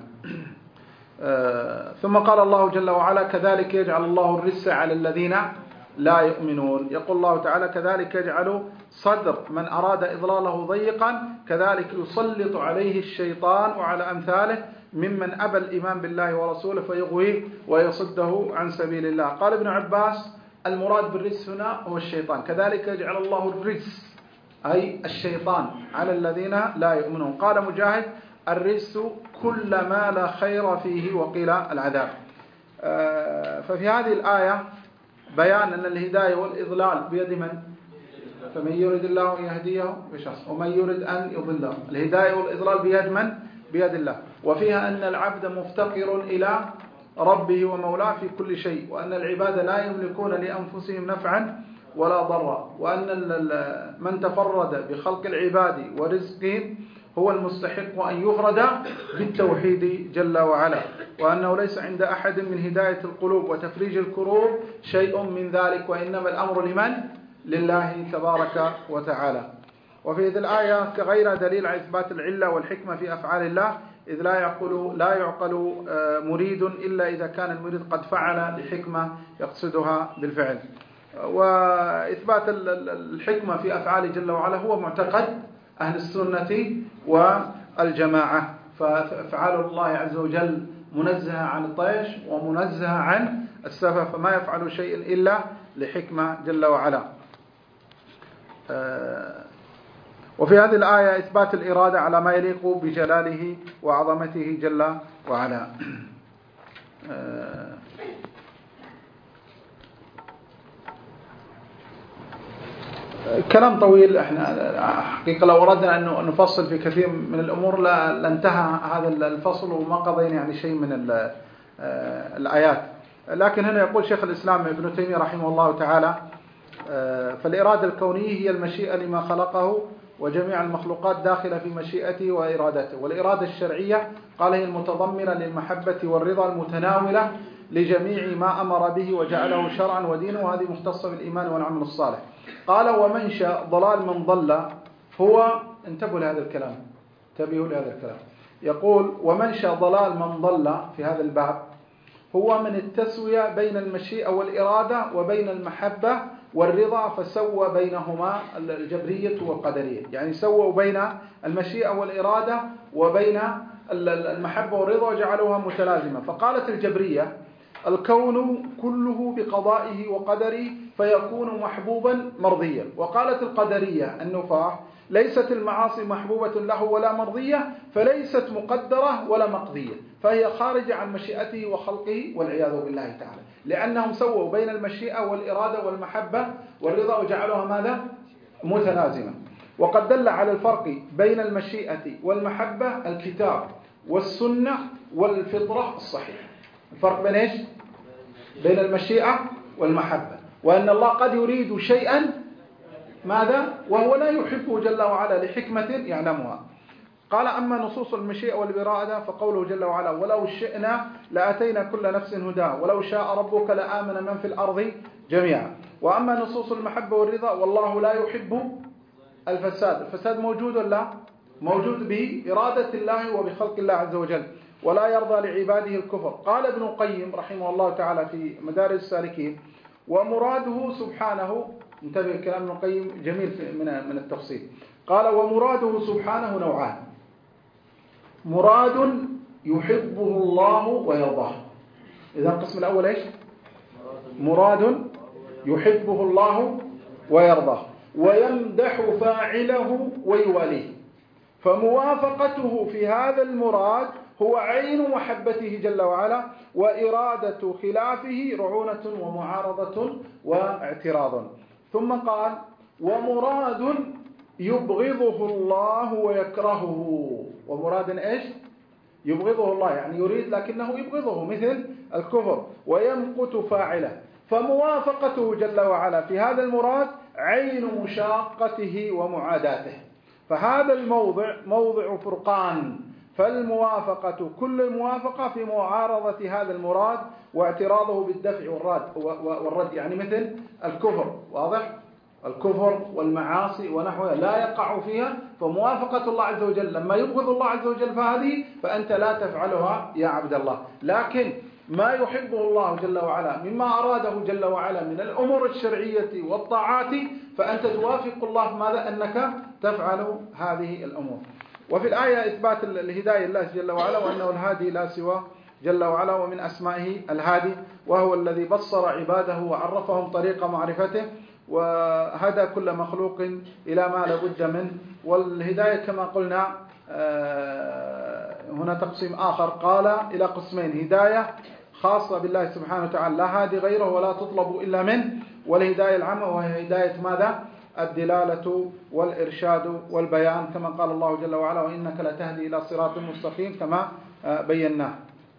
Speaker 1: ثم قال الله جل وعلا كذلك يجعل الله الرجس على الذين لا يؤمنون. يقول الله تعالى كذلك يجعل صدر من أراد إضلاله ضيقا كذلك يسلط عليه الشيطان وعلى أمثاله ممن أبى الإيمان بالله ورسوله فيغويه ويصده عن سبيل الله. قال ابن عباس المراد بالرجس هنا هو الشيطان. كذلك يجعل الله الرجس أي الشيطان على الذين لا يؤمنون. قال مجاهد الرجس كل ما لا خير فيه وقيل العذاب. ففي هذه الآية بيان أن الهداية والإضلال بيد من؟ فمن يريد الله أن يهديه بشخص ومن يريد أن يضله. الهداية والإضلال بيد من؟ بيد الله. وفيها أن العبد مفتقر إلى ربه ومولاه في كل شيء وأن العباد لا يملكون لأنفسهم نفعا ولا ضرا وأن من تفرد بخلق العباد ورزقهم هو المستحق أن يفرد بالتوحيد جل وعلا وأنه ليس عند أحد من هداية القلوب وتفريج الكروب شيء من ذلك وإنما الأمر لمن؟ لله تبارك وتعالى. وفي هذه الآية كغيرها دليل على إثبات العلة والحكمة في أفعال الله إذ لا يعقل مريد إلا إذا كان المريد قد فعل لحكمة يقصدها بالفعل. وإثبات الحكمة في أفعال جل وعلا هو معتقد أهل السنة والجماعة. فأفعال الله عز وجل منزهة عن الطيش ومنزهة عن السفه فما يفعل شيء إلا لحكمة جل وعلا. وفي هذه الآية إثبات الإرادة على ما يليق بجلاله وعظمته جل وعلا. كلام طويل. احنا حقيقة لو أردنا أن نفصل في كثير من الأمور لانتهى هذا الفصل وما قضينا يعني شيء من الآيات. لكن هنا يقول شيخ الإسلام ابن تيمية رحمه الله تعالى فالإرادة الكونية هي المشيئة لما خلقه وجميع المخلوقات داخلة في مشيئته وإرادته. والإرادة الشرعية قال هي المتضمنة للمحبة والرضا المتناولة لجميع ما أمر به وجعله شرعا ودينا وهذه مختصة بالإيمان والعمل الصالح. قال ومنشأ ضلال من ضل هو انتبهوا لهذا الكلام يقول ومنشأ ضلال من ضل في هذا الباب هو من التسوية بين المشيئة والإرادة وبين المحبة والرضا فسوى بينهما الجبرية والقدرية. يعني سووا بين المشيئة والإرادة وبين المحبة والرضا وجعلوها متلازمة. فقالت الجبرية الكون كله بقضائه وقدره فيكون محبوبا مرضيا. وقالت القدرية النفاة ليست المعاصي محبوبة له ولا مرضية فليست مقدرة ولا مقضية فهي خارجة عن مشيئته وخلقه والعياذ بالله تعالى لأنهم سووا بين المشيئة والإرادة والمحبة والرضا وجعلوها ماذا؟ متلازمة. وقد دل على الفرق بين المشيئة والمحبة الكتاب والسنة والفطرة الصحيحة. الفرق بين إيش؟ بين المشيئة والمحبة وأن الله قد يريد شيئا ماذا؟ وهو لا يحبه جل وعلا لحكمة يعلمها. قال أما نصوص المشيئة والإرادة فقوله جل وعلا ولو شئنا لأتينا كل نفس هداها ولو شاء ربك لآمن من في الأرض جميعا. وأما نصوص المحبة والرضا والله لا يحب الفساد. الفساد موجود ولا موجود بإرادة الله وبخلق الله عز وجل ولا يرضى لعباده الكفر. قال ابن القيم رحمه الله تعالى في مدارج السالكين ومراده سبحانه انتبه كلام ابن القيم جميل من التفصيل. قال ومراده سبحانه نوعان مراد يحبه الله ويرضاه. إذا القسم الأول إيش؟ مراد يحبه الله ويرضاه ويمدح فاعله ويواليه فموافقته في هذا المراد هو عين محبته جل وعلا وإرادة خلافه رعونة ومعارضة واعتراض. ثم قال ومراد يبغضه الله ويكرهه. ومراد إيش؟ يبغضه الله يعني يريد لكنه يبغضه مثل الكفر ويمقت فاعله فموافقته جل وعلا في هذا المراد عين مشاقته ومعاداته. فهذا الموضع موضع فرقان فالموافقة كل الموافقة في معارضة هذا المراد واعتراضه بالدفع والرد يعني مثل الكفر واضح؟ الكفر والمعاصي ونحوها لا يقع فيها فموافقة الله عز وجل لما يبغض الله عز وجل فأنت لا تفعلها يا عبد الله. لكن ما يحبه الله جل وعلا مما أراده جل وعلا من الأمور الشرعية والطاعات فأنت توافق الله ماذا أنك تفعل هذه الأمور. وفي الآية إثبات الهداية الله جل وعلا وأنه الهادي لا سوى جل وعلا، ومن أسمائه الهادي، وهو الذي بصر عباده وعرفهم طريق معرفته وهدى كل مخلوق إلى ما لابد منه. والهداية كما قلنا هنا تقسيم آخر، قال إلى قسمين: هداية خاصة بالله سبحانه وتعالى لا هادي غيره ولا تطلب إلا منه، والهداية العامة وهي هداية ماذا؟ الدلالة والإرشاد والبيان، كما قال الله جل وعلا: وإنك لتهدي إلى صراط مستقيم، كما بيناه.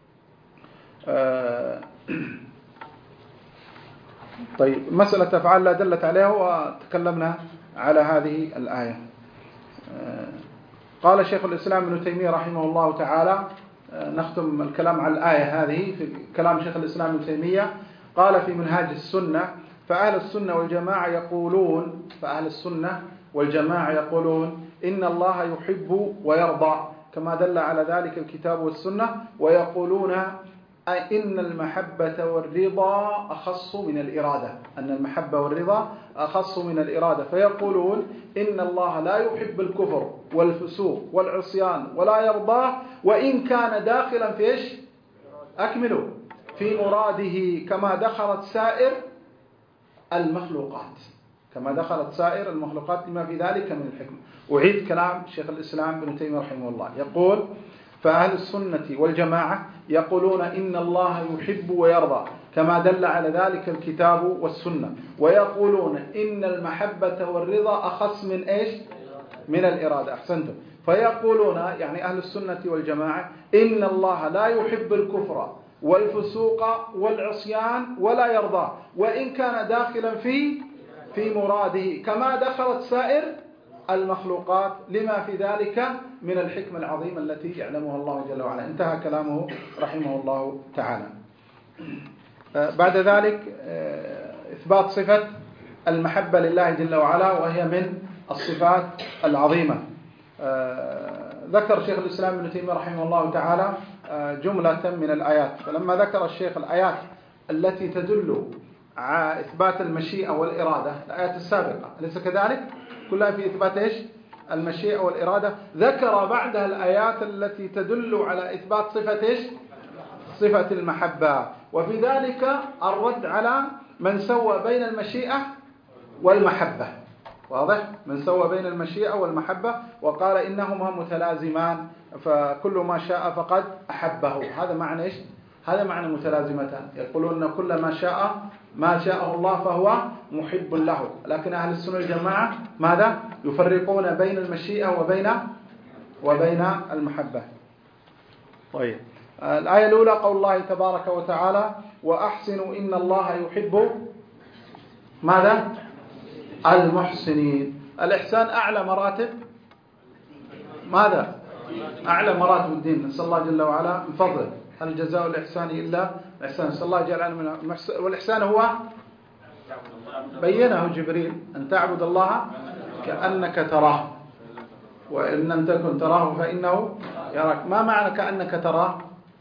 Speaker 1: طيب، مسألة أفعال لا دلت عليها وتكلمنا على هذه الآية. قال شيخ الإسلام ابن تيمية رحمه الله تعالى، نختم الكلام على الآية هذه في كلام شيخ الإسلام ابن تيمية، قال في منهاج السنة: فأهل السنة والجماعة يقولون إن الله يحب ويرضى كما دل على ذلك الكتاب والسنة، ويقولون إن المحبة والرضا أخص من الإرادة، أن المحبة والرضا أخص من الإرادة، فيقولون إن الله لا يحب الكفر والفسوق والعصيان ولا يرضاه وإن كان داخلا في إيش؟ أكملوا في مراده كما دخلت سائر المخلوقات لما في ذلك من الحكمة. أعيد كلام شيخ الإسلام ابن تيمية رحمه الله، يقول: فأهل السنة والجماعة يقولون إن الله يحب ويرضى كما دل على ذلك الكتاب والسنة، ويقولون إن المحبة والرضا أخص من إيش؟ من الإرادة. أحسنتم. فيقولون يعني أهل السنة والجماعة إن الله لا يحب الكفر والفسوق والعصيان ولا يرضى وإن كان داخلا في مراده كما دخلت سائر المخلوقات لما في ذلك من الحكمة العظيمة التي يعلمها الله جل وعلا. انتهى كلامه رحمه الله تعالى. بعد ذلك إثبات صفة المحبة لله جل وعلا، وهي من الصفات العظيمة. ذكر شيخ الإسلام ابن تيمية رحمه الله تعالى جملة من الآيات، فلما ذكر الشيخ الآيات التي تدل على إثبات المشيئة والإرادة، الآيات السابقة أليس كذلك؟ كلها في إثبات إيش؟ المشيئة والإرادة. ذكر بعدها الآيات التي تدل على إثبات صفة إيش؟ صفة المحبة، وفي ذلك الرد على من سوى بين المشيئة والمحبة. واضح؟ من سوى بين المشيئة والمحبة وقال إنهما متلازمان، فكل ما شاء فقد أحبه. هذا معنى إيش؟ هذا معنى متلازمتان. يقولون أن كل ما شاءه الله فهو محب له، لكن أهل السنة والجماعة ماذا؟ يفرقون بين المشيئة وبين المحبة. طيب، الآية الأولى قول الله تبارك وتعالى: وأحسنوا إن الله يحب ماذا؟ المحسنين. الإحسان أعلى مراتب ماذا؟ أعلى مراتب الدين. نسأل الله جل وعلا من فضله. هل جزاء الإحسان إلا الإحسان؟ نسأل الله جل وعلا من المحسن. والإحسان هو بينه جبريل: أن تعبد الله كأنك تراه وإن لم تكن تراه فإنه يراك. ما معنى كأنك تراه؟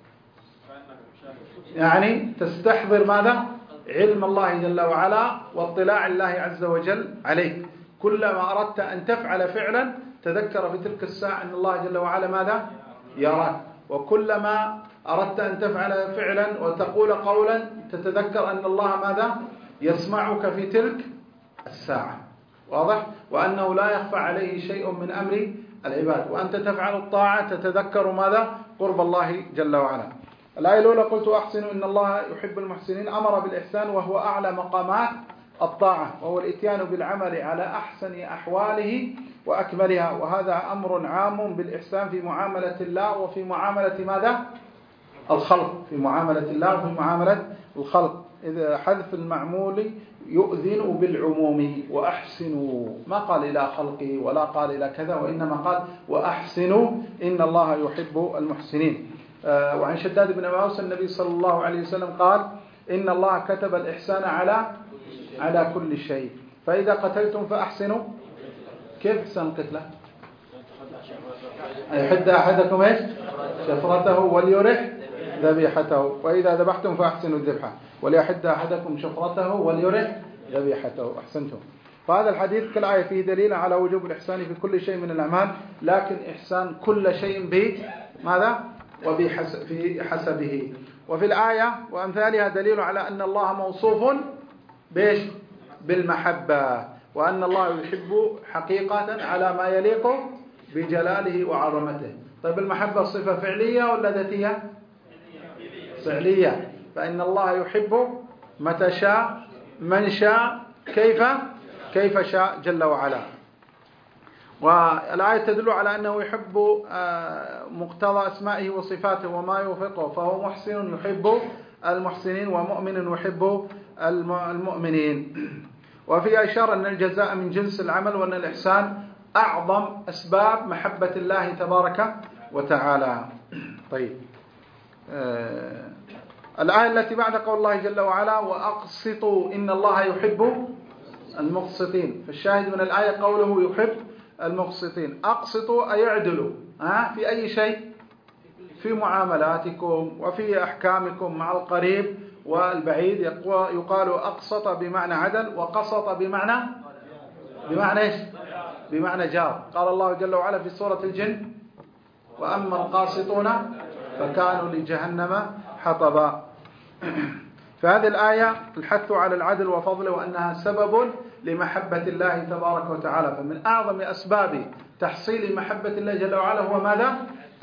Speaker 1: يعني تستحضر ماذا؟ علم الله جل وعلا واطلاع الله عز وجل عليك. كلما أردت أن تفعل فعلا تذكر في تلك الساعة أن الله جل وعلا ماذا؟ يراك. وكلما أردت أن تفعل فعلا وتقول قولا تتذكر أن الله ماذا؟ يسمعك في تلك الساعة. واضح؟ وأنه لا يخفى عليه شيء من أمر العباد. وأنت تفعل الطاعة تتذكر ماذا؟ قرب الله جل وعلا. الآية الأولى: قلت أحسنوا إن الله يحب المحسنين. أمر بالإحسان وهو أعلى مقامات الطاعة، وهو الإتيان بالعمل على أحسن أحواله وأكملها، وهذا أمر عام بالإحسان في معاملة الله وفي معاملة ماذا؟ الخلق. في معاملة الله وفي معاملة الخلق. إذا حذف المعمول يؤذن بالعموم. وأحسنوا، ما قال إلى خلقه ولا قال إلى كذا، وإنما قال وأحسنوا إن الله يحب المحسنين. وعن شداد بن أوس النبي صلى الله عليه وسلم قال: إن الله كتب الإحسان على كل شيء، فإذا قتلتم فأحسنوا. كيف إحسان القتلة؟ يحد أحدكم إيش شفرته وليرح ذبيحته، وإذا ذبحتم فأحسنوا الذبحة، وليحد أحدكم شفرته وليرح ذبيحته. أحسنتم. فهذا الحديث كالآية فيه دليل على وجوب الإحسان في كل شيء من الأعمال، لكن إحسان كل شيء بماذا؟ وبحسب حسبه. وفي الآية وأمثالها دليل على أن الله موصوف بإيش؟ بالمحبة، وأن الله يحب حقيقة على ما يليق بجلاله وعظمته. طيب المحبة صفة فعلية ولا ذاتية؟ فعلية. فإن الله يحب متى شاء من شاء كيف شاء جل وعلا. والآية تدل على أنه يحب مقتضى أسمائه وصفاته وما يوافقه، فهو محسن يحب المحسنين ومؤمن يحب المؤمنين. وفي إشارة أن الجزاء من جنس العمل، وأن الإحسان أعظم أسباب محبة الله تبارك وتعالى. طيب الآية التي بعد قول الله جل وعلا وأقسطوا إن الله يحب المقسطين، فالشاهد من الآية قوله يحب المقسطين. أقسطوا أي اعدلوا في أي شيء، في معاملاتكم وفي أحكامكم مع القريب والبعيد. يقال أقسط بمعنى عدل، وقسط بمعنى إيش؟ بمعنى جار. قال الله جل وعلا في سورة الجن وأما القاسطون فكانوا لجهنم حطبا. فهذه الآية الحث على العدل وفضله، وأنها سبب لمحبة الله تبارك وتعالى. فمن أعظم أسباب تحصيل محبة الله جل وعلا هو ماذا؟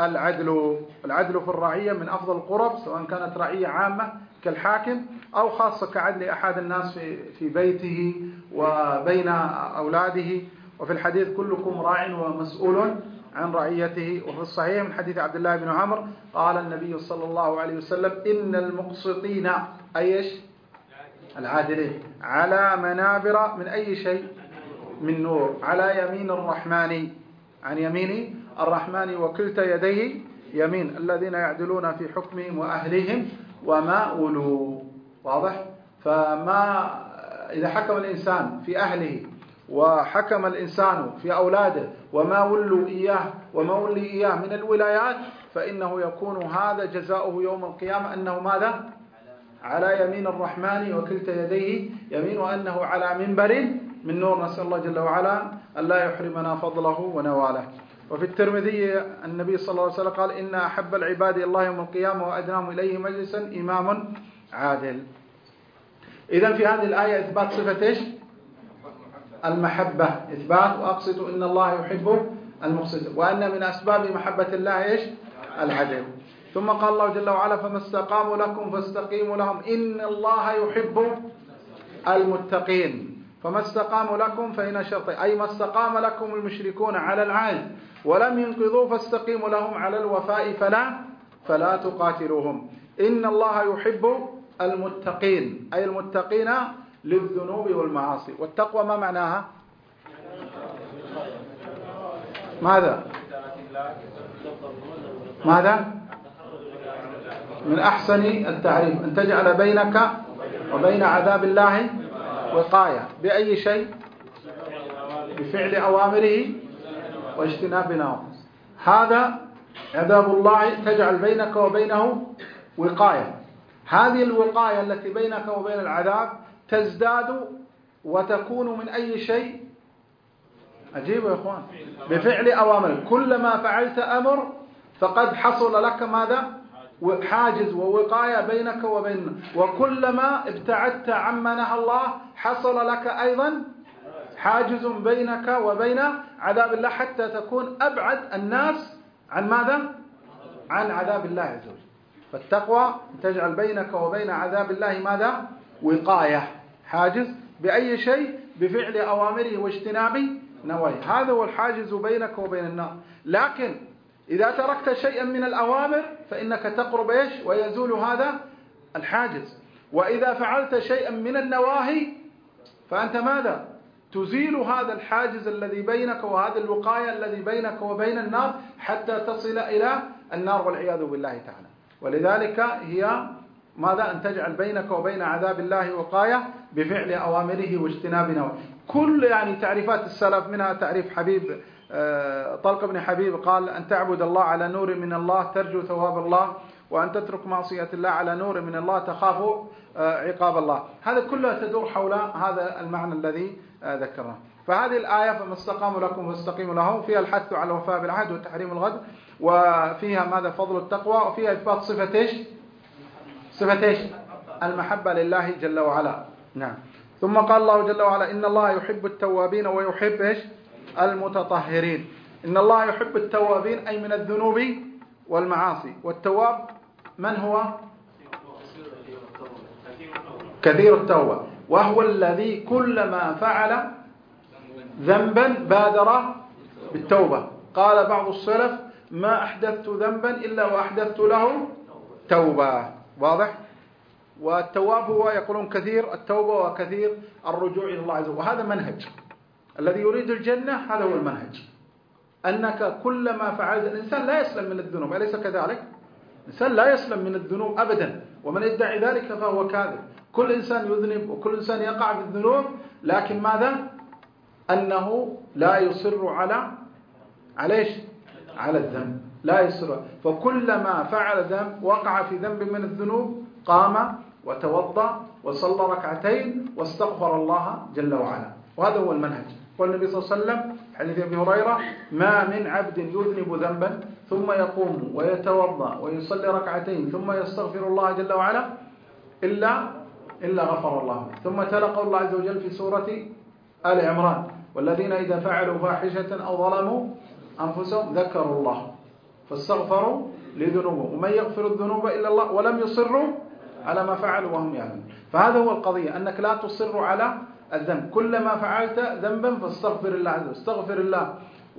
Speaker 1: العدل في الرعية من أفضل القرب، سواء كانت رعية عامة كالحاكم أو خاصة كعدل أحد الناس في بيته وبين أولاده. وفي الحديث كلكم راع ومسؤول عن رعيته. وفي الصحيح من حديث عبد الله بن عمر قال النبي صلى الله عليه وسلم إن المقسطين أيش؟ العادلين على منابر من أي شيء؟ من نور، على يمين الرحمن، عن يمين الرحمن وكلتا يديه يمين، الذين يعدلون في حكمهم وأهلهم وما ولوا. واضح؟ فما إذا حكم الإنسان في أهله وحكم الإنسان في أولاده وما ولوا إياه وما ولي إياه من الولايات، فإنه يكون هذا جزاؤه يوم القيامة أنه ماذا؟ على يمين الرحمن وكلتا يديه يمين، وأنه على منبر من نور. نسأل الله جل وعلا أن لا يحرمنا فضله ونواله. وفي الترمذي النبي صلى الله عليه وسلم قال إن أحب العباد الله يوم القيامة وأدناهم إليه مجلسا إمام عادل. إذن في هذه الآية إثبات صفة إيش؟ المحبة، إثبات وأقسطوا إن الله يحب المقسطين، وأن من أسباب محبة الله إيش؟ العدل. ثم قال الله جل وعلا فما استقاموا لكم فاستقيموا لهم إن الله يحب المتقين. فما استقاموا لكم فإن شرط أي ما استقام لكم المشركون على العهد ولم ينقضوا فاستقيموا لهم على الوفاء فلا تقاتلوهم. إن الله يحب المتقين أي المتقين للذنوب والمعاصي. والتقوى ما معناها؟ ماذا؟ من أحسن التعريف أن تجعل بينك وبين عذاب الله وقاية. بأي شيء؟ بفعل أوامره واجتناب نواهيه. هذا عذاب الله تجعل بينك وبينه وقاية. هذه الوقاية التي بينك وبين العذاب تزداد وتكون من أي شيء؟ عجيب يا إخوان، بفعل أوامر. كلما فعلت أمر فقد حصل لك ماذا؟ حاجز ووقاية بينك وبين. وكلما ابتعدت عما نهى الله حصل لك أيضا حاجز بينك وبين عذاب الله، حتى تكون أبعد الناس عن ماذا؟ عن عذاب الله عز وجل. فالتقوى تجعل بينك وبين عذاب الله ماذا؟ وقاية، حاجز. بأي شيء؟ بفعل أوامره واجتناب نواهيه. هذا هو الحاجز بينك وبين النار. لكن إذا تركت شيئا من الأوامر فإنك تقرب إيش؟ ويزول هذا الحاجز. وإذا فعلت شيئا من النواهي فأنت ماذا؟ تزيل هذا الحاجز الذي بينك وهذا الوقاية الذي بينك وبين النار حتى تصل إلى النار والعياذ بالله تعالى. ولذلك هي ماذا؟ أن تجعل بينك وبين عذاب الله وقاية بفعل أوامره واجتناب نواهيه. كل تعريفات السلف، منها تعريف حبيب طلق بن حبيب قال أن تعبد الله على نور من الله ترجو ثواب الله، وأن تترك معصية الله على نور من الله تخاف عقاب الله. هذا كله تدور حول هذا المعنى الذي ذكرناه. فهذه الآية فما استقاموا لكم فاستقيموا لهم فيها الحث على الوفاء بالعهد وتحريم الغدر، وفيها ماذا؟ فضل التقوى، وفيها إثبات صفة إيش؟ صفة إيش؟ المحبة لله جل وعلا. نعم. ثم قال الله جل وعلا إن الله يحب التوابين ويحب إيش؟ المتطهرين. إن الله يحب التوابين أي من الذنوب والمعاصي. والتواب من هو؟ كثير التوبة، وهو الذي كلما فعل ذنبا بادر بالتوبة. قال بعض السلف ما أحدثت ذنبا إلا وأحدثت له توبة. واضح؟ والتواب هو يقولون كثير التوبة وكثير الرجوع إلى الله عز وجل. وهذا منهج الذي يريد الجنة، هذا هو المنهج، أنك كلما فعلت. الإنسان لا يسلم من الذنوب، أليس كذلك؟ الإنسان لا يسلم من الذنوب أبدا، ومن يدعي ذلك فهو كاذب. كل إنسان يذنب وكل إنسان يقع في الذنوب، لكن ماذا؟ أنه لا يصر على الذنب، لا يصر. فكلما فعل ذنب وقع في ذنب من الذنوب قام وتوضأ وصلى ركعتين واستغفر الله جل وعلا. وهذا هو المنهج. والنبي صلى الله عليه وسلم حديث أبي هريرة ما من عبد يذنب ذنبا ثم يقوم ويتوضأ ويصلي ركعتين ثم يستغفر الله جل وعلا إلا غفر الله. ثم تلا قول الله عز وجل في سورة آل عمران والذين إذا فعلوا فاحشة أو ظلموا أنفسهم ذكروا الله فاستغفروا لذنوبهم ومن يغفر الذنوب إلا الله ولم يصروا على ما فعلوا وهم يعلمون. فهذا هو القضية، أنك لا تصر على الذنب. كلما فعلت ذنبا فاستغفر الله عز وجل، استغفر الله.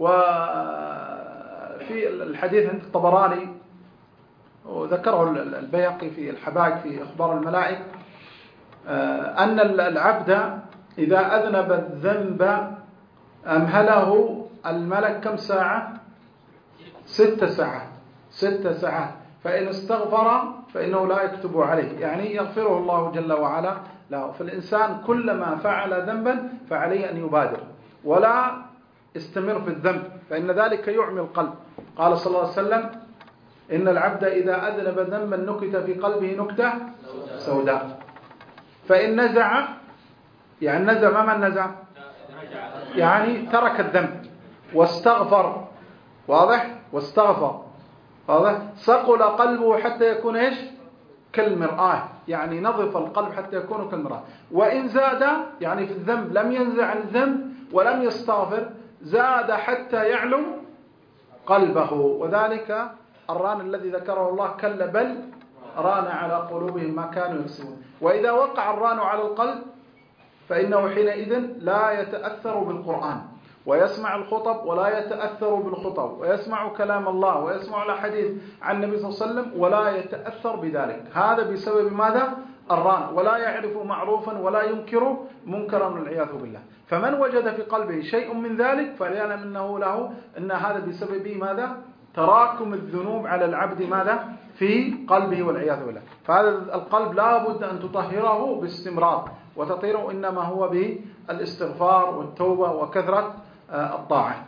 Speaker 1: وفي الحديث عند الطبراني وذكره البيهقي في الحبائك في أخبار الملائكة أن العبد إذا أذنب الذنب أمهله الملك كم ساعة؟ 6 ساعات. 6 ساعات. فإن استغفر فإنه لا يكتب عليه، يعني يغفره الله جل وعلا له. فالإنسان كلما فعل ذنبا فعليه أن يبادر ولا استمر في الذنب، فإن ذلك يعمي القلب. قال صلى الله عليه وسلم إن العبد إذا أذنب ذنبا نكت في قلبه نكتة سوداء، فإن نزع، يعني نزع ما من نزع، يعني ترك الذنب واستغفر. واضح؟ واستغفر. واضح؟ صقل قلبه حتى يكون إيش؟ كالمرآة، يعني نظف القلب حتى يكون كالمرآة. وإن زاد، يعني في الذنب لم ينزع عن الذنب ولم يستغفر، زاد حتى يعلو قلبه. وذلك الران الذي ذكره الله كلا بل ران على قلوبهم ما كانوا يكسبون. وإذا وقع الران على القلب فإنه حينئذ لا يتأثر بالقرآن ويسمع الخطب ولا يتأثر بالخطب، ويسمع كلام الله ويسمع الحديث عن النبي صلى الله عليه وسلم ولا يتأثر بذلك. هذا بسبب ماذا؟ الران. ولا يعرف معروفا ولا ينكر منكرا والعياذ بالله. فمن وجد في قلبه شيء من ذلك فليعلم أن هذا بسبب ماذا؟ تراكم الذنوب على العبد ماذا؟ في قلبه والعياذ بالله. فهذا القلب لا بد أن تطهره باستمرار، وتطهيره إنما هو بالاستغفار والتوبة وكثرة الطاعة.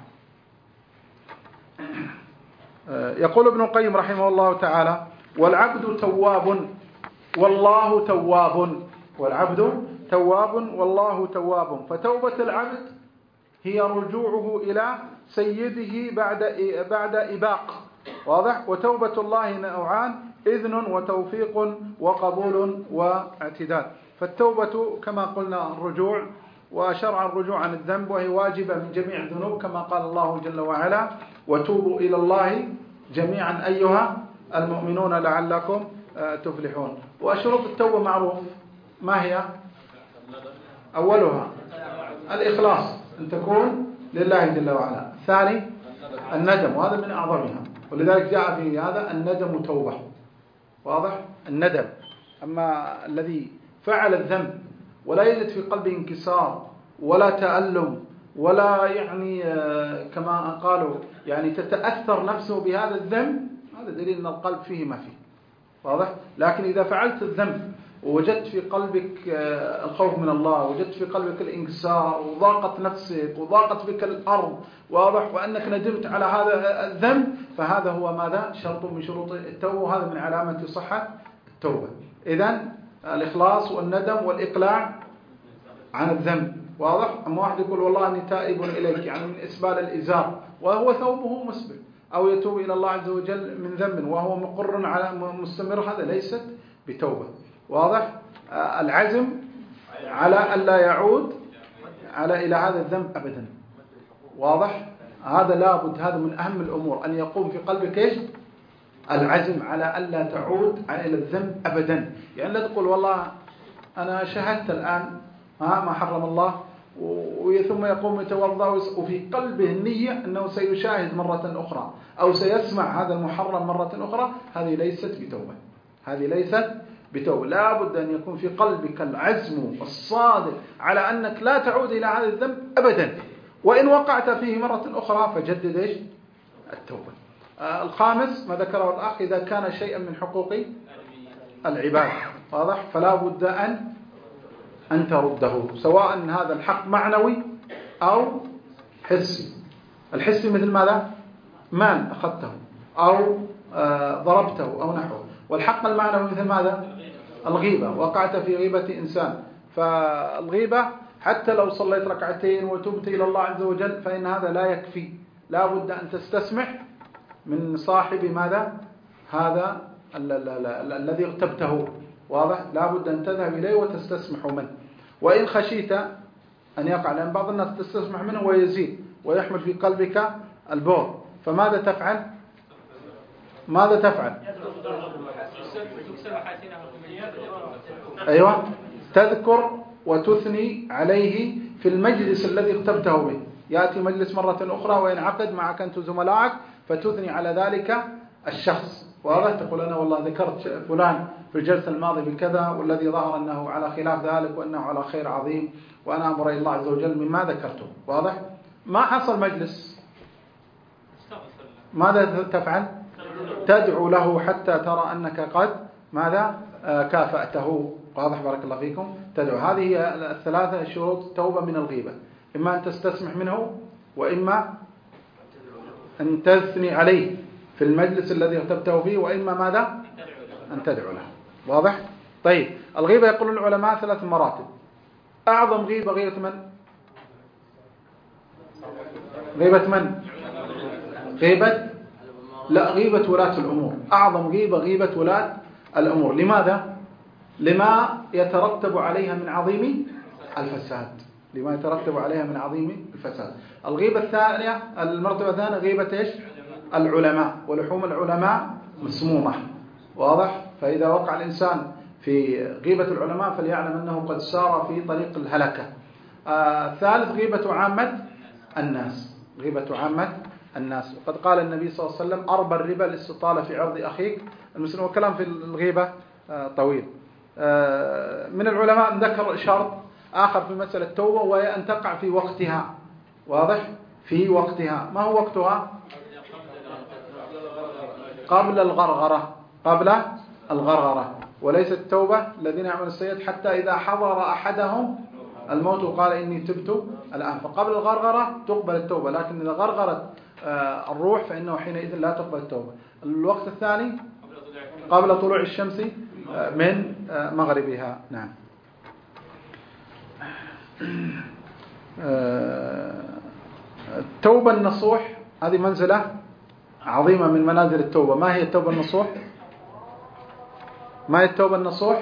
Speaker 1: يقول ابن القيم رحمه الله تعالى والعبد تواب والله تواب. والعبد تواب والله تواب. فتوبة العبد هي رجوعه إلى سيده بعد إباق. واضح؟ وتوبة الله نوعان: إذن وتوفيق وقبول واعتدال. فالتوبة كما قلنا الرجوع، وشرع الرجوع عن الذنب، وهي واجبة من جميع الذنوب كما قال الله جل وعلا: وتوبوا إلى الله جميعا أيها المؤمنون لعلكم تفلحون. وشروط التوبة معروف، ما هي؟ أولها الإخلاص، أن تكون لله جل وعلا. الثاني الندم، وهذا من أعظمها، ولذلك جاء في هذا الندم توبة. واضح؟ الندم. أما الذي فعل الذنب ولا يجد في قلبه انكسار ولا تألم ولا يعني كما قالوا يعني تتأثر نفسه بهذا الذنب، هذا دليل أن القلب فيه ما فيه. واضح؟ لكن إذا فعلت الذنب ووجدت في قلبك الخوف من الله، وجدت في قلبك الانكسار، وضاقت نفسك وضاقت بك الأرض، واضح، وأنك ندمت على هذا الذنب، فهذا هو ماذا؟ شرط من شروط التوبة، وهذا من علامة صحة التوبة. إذن الإخلاص والندم والإقلاع عن الذنب، واضح. أما واحد يقول والله أني تائب إليك، يعني من إسبال الإزار وهو ثوبه مسبل، أو يتوب إلى الله عز وجل من ذنب وهو مقر على مستمر، هذا ليست بتوبة، واضح. العزم على ألا يعود إلى هذا الذنب أبدا، واضح. هذا لابد، هذا من أهم الأمور، أن يقوم في قلبك إيش؟ العزم على ألا تعود إلى الذنب أبدا. يعني لا تقول والله أنا شهدت الآن ما حرم الله، ثم يقوم يتوضأ وفي قلبه النية أنه سيشاهد مرة أخرى أو سيسمع هذا المحرم مرة أخرى، هذه ليست بتوبة، هذه ليست بتوبة. لا بد أن يكون في قلبك العزم الصادق على أنك لا تعود إلى هذا الذنب أبدا، وإن وقعت فيه مرة أخرى فجدد إيش؟ التوبة. الخامس ما ذكره الأخ، إذا كان شيئا من حقوق العباد، واضح، فلا بد أن ترده، سواء هذا الحق معنوي أو حسي. الحسي مثل ماذا؟ مال أخذته أو ضربته أو نحوه. والحق المعنوي مثل ماذا؟ الغيبة، وقعت في غيبة إنسان، فالغيبة حتى لو صليت ركعتين وتبت إلى الله عز وجل فإن هذا لا يكفي، لا بد أن تستسمح من صاحب ماذا؟ هذا الذي اغتبته، واضح، لا بد أن تذهب إليه وتستسمح منه. وإن خشيت أن يقع، لأن بعض الناس تستسمح منه ويزيد ويحمل في قلبك البغض، فماذا تفعل؟ ماذا تفعل؟ أيوة، تذكر وتثني عليه في المجلس الذي اغتبته به. يأتي مجلس مرة أخرى وينعقد معك أنت زملائك، فتثني على ذلك الشخص، واضح، تقول أنا والله ذكرت فلان في الجلسة الماضية بكذا، والذي ظهر أنه على خلاف ذلك وأنه على خير عظيم، وأنا أمر الله عز وجل مما ذكرته، واضح. ما حصل مجلس، ماذا تفعل؟ تدعو له حتى ترى أنك قد ماذا؟ كافأته، واضح، بارك الله فيكم. تدعو. هذه هي الثلاثة شروط التوبة من الغيبة، إما أن تستسمح منه، وإما أن تثني عليه في المجلس الذي اغتبته فيه، وإما ماذا؟ أن تدعو له، واضح. طيب، الغيبة يقول العلماء 3 مراتب. أعظم غيبة غيبة من؟ غيبة من؟ غيبة ولاة الأمور. أعظم غيبة غيبة ولاة الأمور. لماذا؟ لما يترتب عليها من عظيم الفساد، لما يترتب عليها من عظيم الفساد. الغيبة الثانية، المرتبة الثانية، غيبة إيش؟ العلماء، ولحوم العلماء مسمومة، واضح. فإذا وقع الإنسان في غيبة العلماء فليعلم أنه قد سار في طريق الهلكة. الثالث غيبة عامة الناس، غيبة عامة الناس. وقد قال النبي صلى الله عليه وسلم: أربى الربا الاستطالة في عرض أخيك المسلم. وكلام في الغيبة طويل. من العلماء ذكر شرط آخر في مسألة التوبة، وهي أن تقع في وقتها، واضح، في وقتها. ما هو وقتها؟ قبل الغرغرة، وليست التوبة الذين يعملون السيئات حتى إذا حضر أحدهم الموت قال إني تبت الآن. فقبل الغرغرة تقبل التوبة، لكن إذا غرغرت الروح فإنه حينئذ لا تقبل التوبة. الوقت الثاني قبل طلوع الشمس من مغربها. نعم. التوبة النصوح هذه منزلة عظيمة من منازل التوبة. ما هي التوبة النصوح؟ ما هي التوبة النصوح؟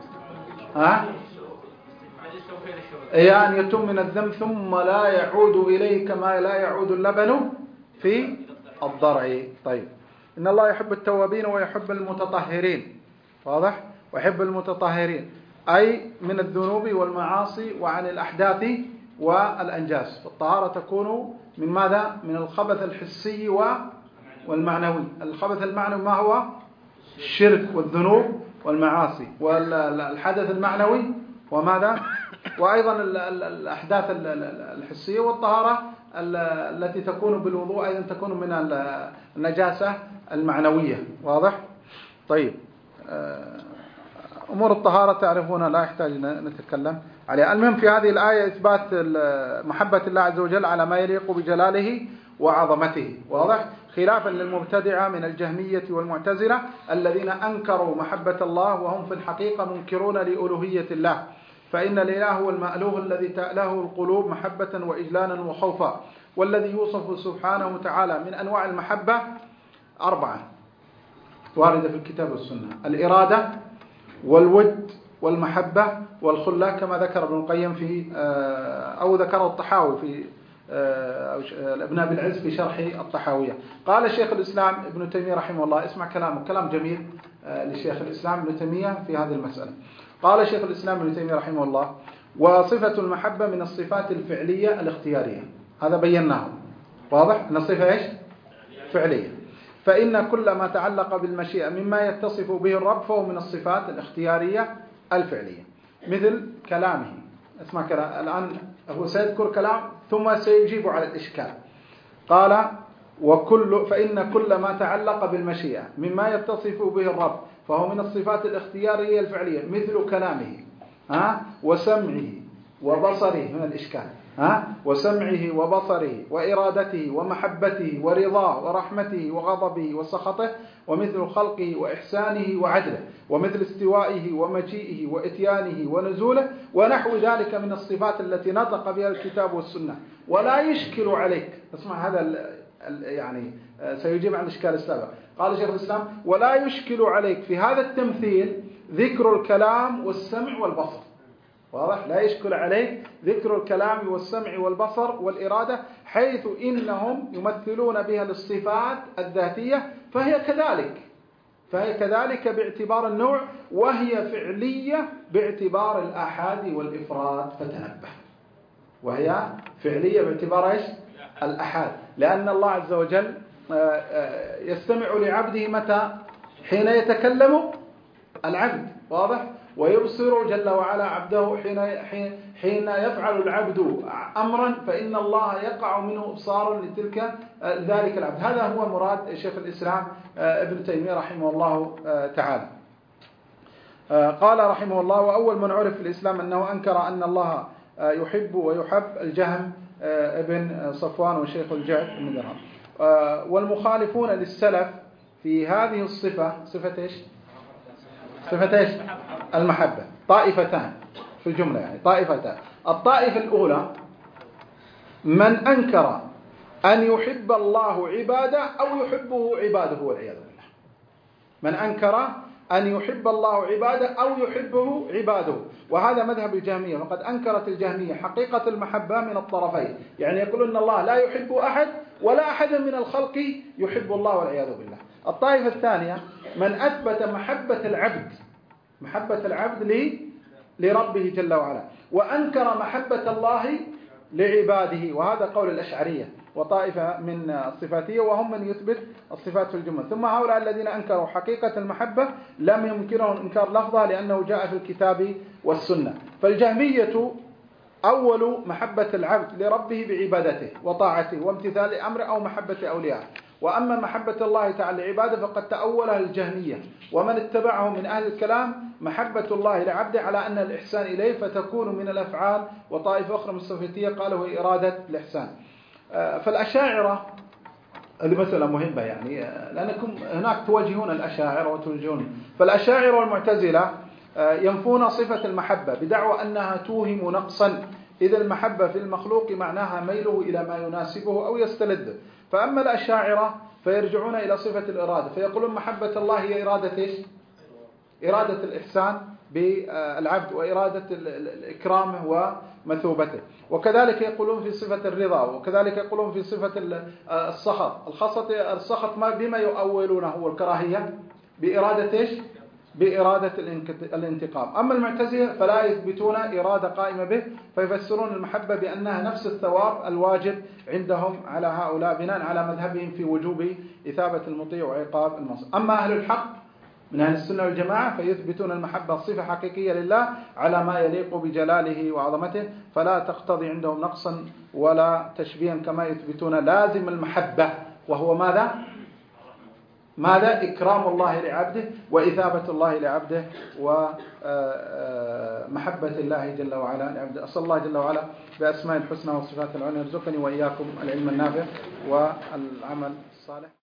Speaker 1: هي أن يتم من الذنب ثم لا يعود إليه كما لا يعود اللبن في الضرع. طيب، إن الله يحب التوابين ويحب المتطهرين، واضح، ويحب المتطهرين أي من الذنوب والمعاصي وعن الأحداث والأنجاس. فالطهارة تكون من ماذا؟ من الخبث الحسي والمعنوي. الخبث المعنوي ما هو؟ الشرك والذنوب والمعاصي. والحدث المعنوي وماذا؟ وأيضا الأحداث الحسية. والطهارة التي تكون بالوضوء أيضا تكون من النجاسة المعنوية، واضح. طيب، أمور الطهارة تعرفون لا يحتاج نتكلم عليها. المهم في هذه الآية إثبات محبة الله عز وجل على ما يليق بجلاله وعظمته، واضح؟ خلافا للمبتدعة من الجهمية والمعتزلة الذين أنكروا محبة الله وهم في الحقيقة منكرون لألوهية الله، فإن الإله هو المألوه الذي تأله القلوب محبة وإجلالا وخوفا، والذي يوصف سبحانه وتعالى من أنواع المحبة 4 واردة في الكتاب والسنة: الإرادة والود والمحبة والخلة، كما ذكر ابن القيم في أو ذكر الطحاوي في ابن أبي العز في شرح الطحاوية. قال شيخ الإسلام ابن تيمية رحمه الله، اسمع كلامه، كلام جميل لشيخ الإسلام ابن تيمية في هذه المسألة. قال شيخ الإسلام ابن تيمية رحمه الله: وصفة المحبة من الصفات الفعلية الاختيارية، هذا بيناه، واضح أن الصفة إيش؟ فعلية. فإن كل ما تعلق بالمشيئة مما يتصف به الرب فهو من الصفات الاختيارية الفعلية، مثل كلامه. اسمع كلام الآن، هو سيذكر كلام ثم سيجيب على الإشكال. قال: فإن كل ما تعلق بالمشيئة مما يتصف به الرب فهو من الصفات الاختيارية الفعلية، مثل كلامه وسمعه وبصره، من الإشكال وسمعه وبصره وإرادته ومحبته ورضاه ورحمته وغضبه وسخطه، ومثل خلقه وإحسانه وعدله، ومثل استوائه ومجيئه وإتيانه ونزوله، ونحو ذلك من الصفات التي نطق بها الكتاب والسنة. ولا يشكل عليك، اسمع هذا يعني سيجيب عن الإشكال السابق. قال شيخ الإسلام: ولا يشكل عليك في هذا التمثيل ذكر الكلام والسمع والبصر، واضح؟ لا يشكل عليك ذكر الكلام والسمع والبصر والإرادة، حيث إنهم يمثلون بها الصفات الذاتية، فهي كذلك باعتبار النوع، وهي فعلية باعتبار الآحاد والإفراد، فتنبه. وهي فعلية باعتبار إيش؟ الآحاد، لأن الله عز وجل يستمع لعبده متى؟ حين يتكلم العبد، واضح؟ ويبصر جل وعلا عبده حين يفعل العبد أمرا، فإن الله يقع منه إبصارا ذلك العبد. هذا هو مراد شيخ الإسلام ابن تيمية رحمه الله تعالى. قال رحمه الله: وأول من عرف في الإسلام أنه أنكر أن الله يحب ويحب الجهم ابن صفوان وشيخ الجعد بن درهم. والمخالفون للسلف في هذه الصفة، صفة إيش؟ صفة إيش؟ المحبة. طائفتان في الجملة، يعني طائفتان. الطائفة الأولى من أنكر أن يحب الله عباده أو يحبه عباده، والعياذ بالله. من أنكر أن يحب الله عباده أو يحبه عباده، وهذا مذهب الجهمية. وقد أنكرت الجهمية حقيقة المحبة من الطرفين، يعني يقولون أن الله لا يحب أحد ولا أحد من الخلق يحب الله، والعياذ بالله. الطائفة الثانية من أثبت محبة العبد لربه جل وعلا، وأنكر محبة الله لعباده، وهذا قول الأشعرية وطائفة من الصفاتية، وهم من يثبت الصفات في الجملة. ثم هؤلاء الذين أنكروا حقيقة المحبة لم يمكنهم إنكار لفظها، لأنه جاء في الكتاب والسنة. فالجهمية أول محبة العبد لربه بعبادته وطاعته وامتثال أمره أو محبة أولياءه. وأما محبة الله تعالى لعباده فقد تأولها الجهمية ومن اتبعه من أهل الكلام محبة الله لعبده على أن الإحسان إليه فتكون من الأفعال. وطائفة أخرى من الصوفية قالوا هي إرادة الإحسان. فالأشاعرة، هذه مسألة مهمة يعني، لأنكم هناك توجهون الأشاعرة وتوجهون. فالأشاعرة والمعتزلة ينفون صفة المحبة بدعوى أنها توهم نقصا، إذا المحبة في المخلوق معناها ميله إلى ما يناسبه أو يستلذه. فأما الأشاعرة فيرجعون إلى صفة الإرادة، فيقولون محبة الله هي إرادة إيش؟ إرادة الإحسان بالعبد وإرادة الإكرامه ومثوبته. وكذلك يقولون في صفة الرضا، وكذلك يقولون في صفة السخط. السخط ما بما يؤولونه هو الكراهية بإرادة إيش؟ بإرادة الانتقام. أما المعتزلة فلا يثبتون إرادة قائمة به، فيفسرون المحبة بأنها نفس الثواب الواجب عندهم على هؤلاء بناء على مذهبهم في وجوب إثابة المطيع وعقاب المعصي. أما أهل الحق من أهل السنة والجماعة فيثبتون المحبة صفة حقيقية لله على ما يليق بجلاله وعظمته، فلا تقتضي عندهم نقصا ولا تشبيها، كما يثبتون لازم المحبة وهو ماذا؟ ماذا؟ إكرام الله لعبده وإثابة الله لعبده ومحبة الله جل وعلا لعبده. أسأل الله جل وعلا بأسماء الحسنى والصفات العلى يرزقني وإياكم العلم النافع والعمل الصالح.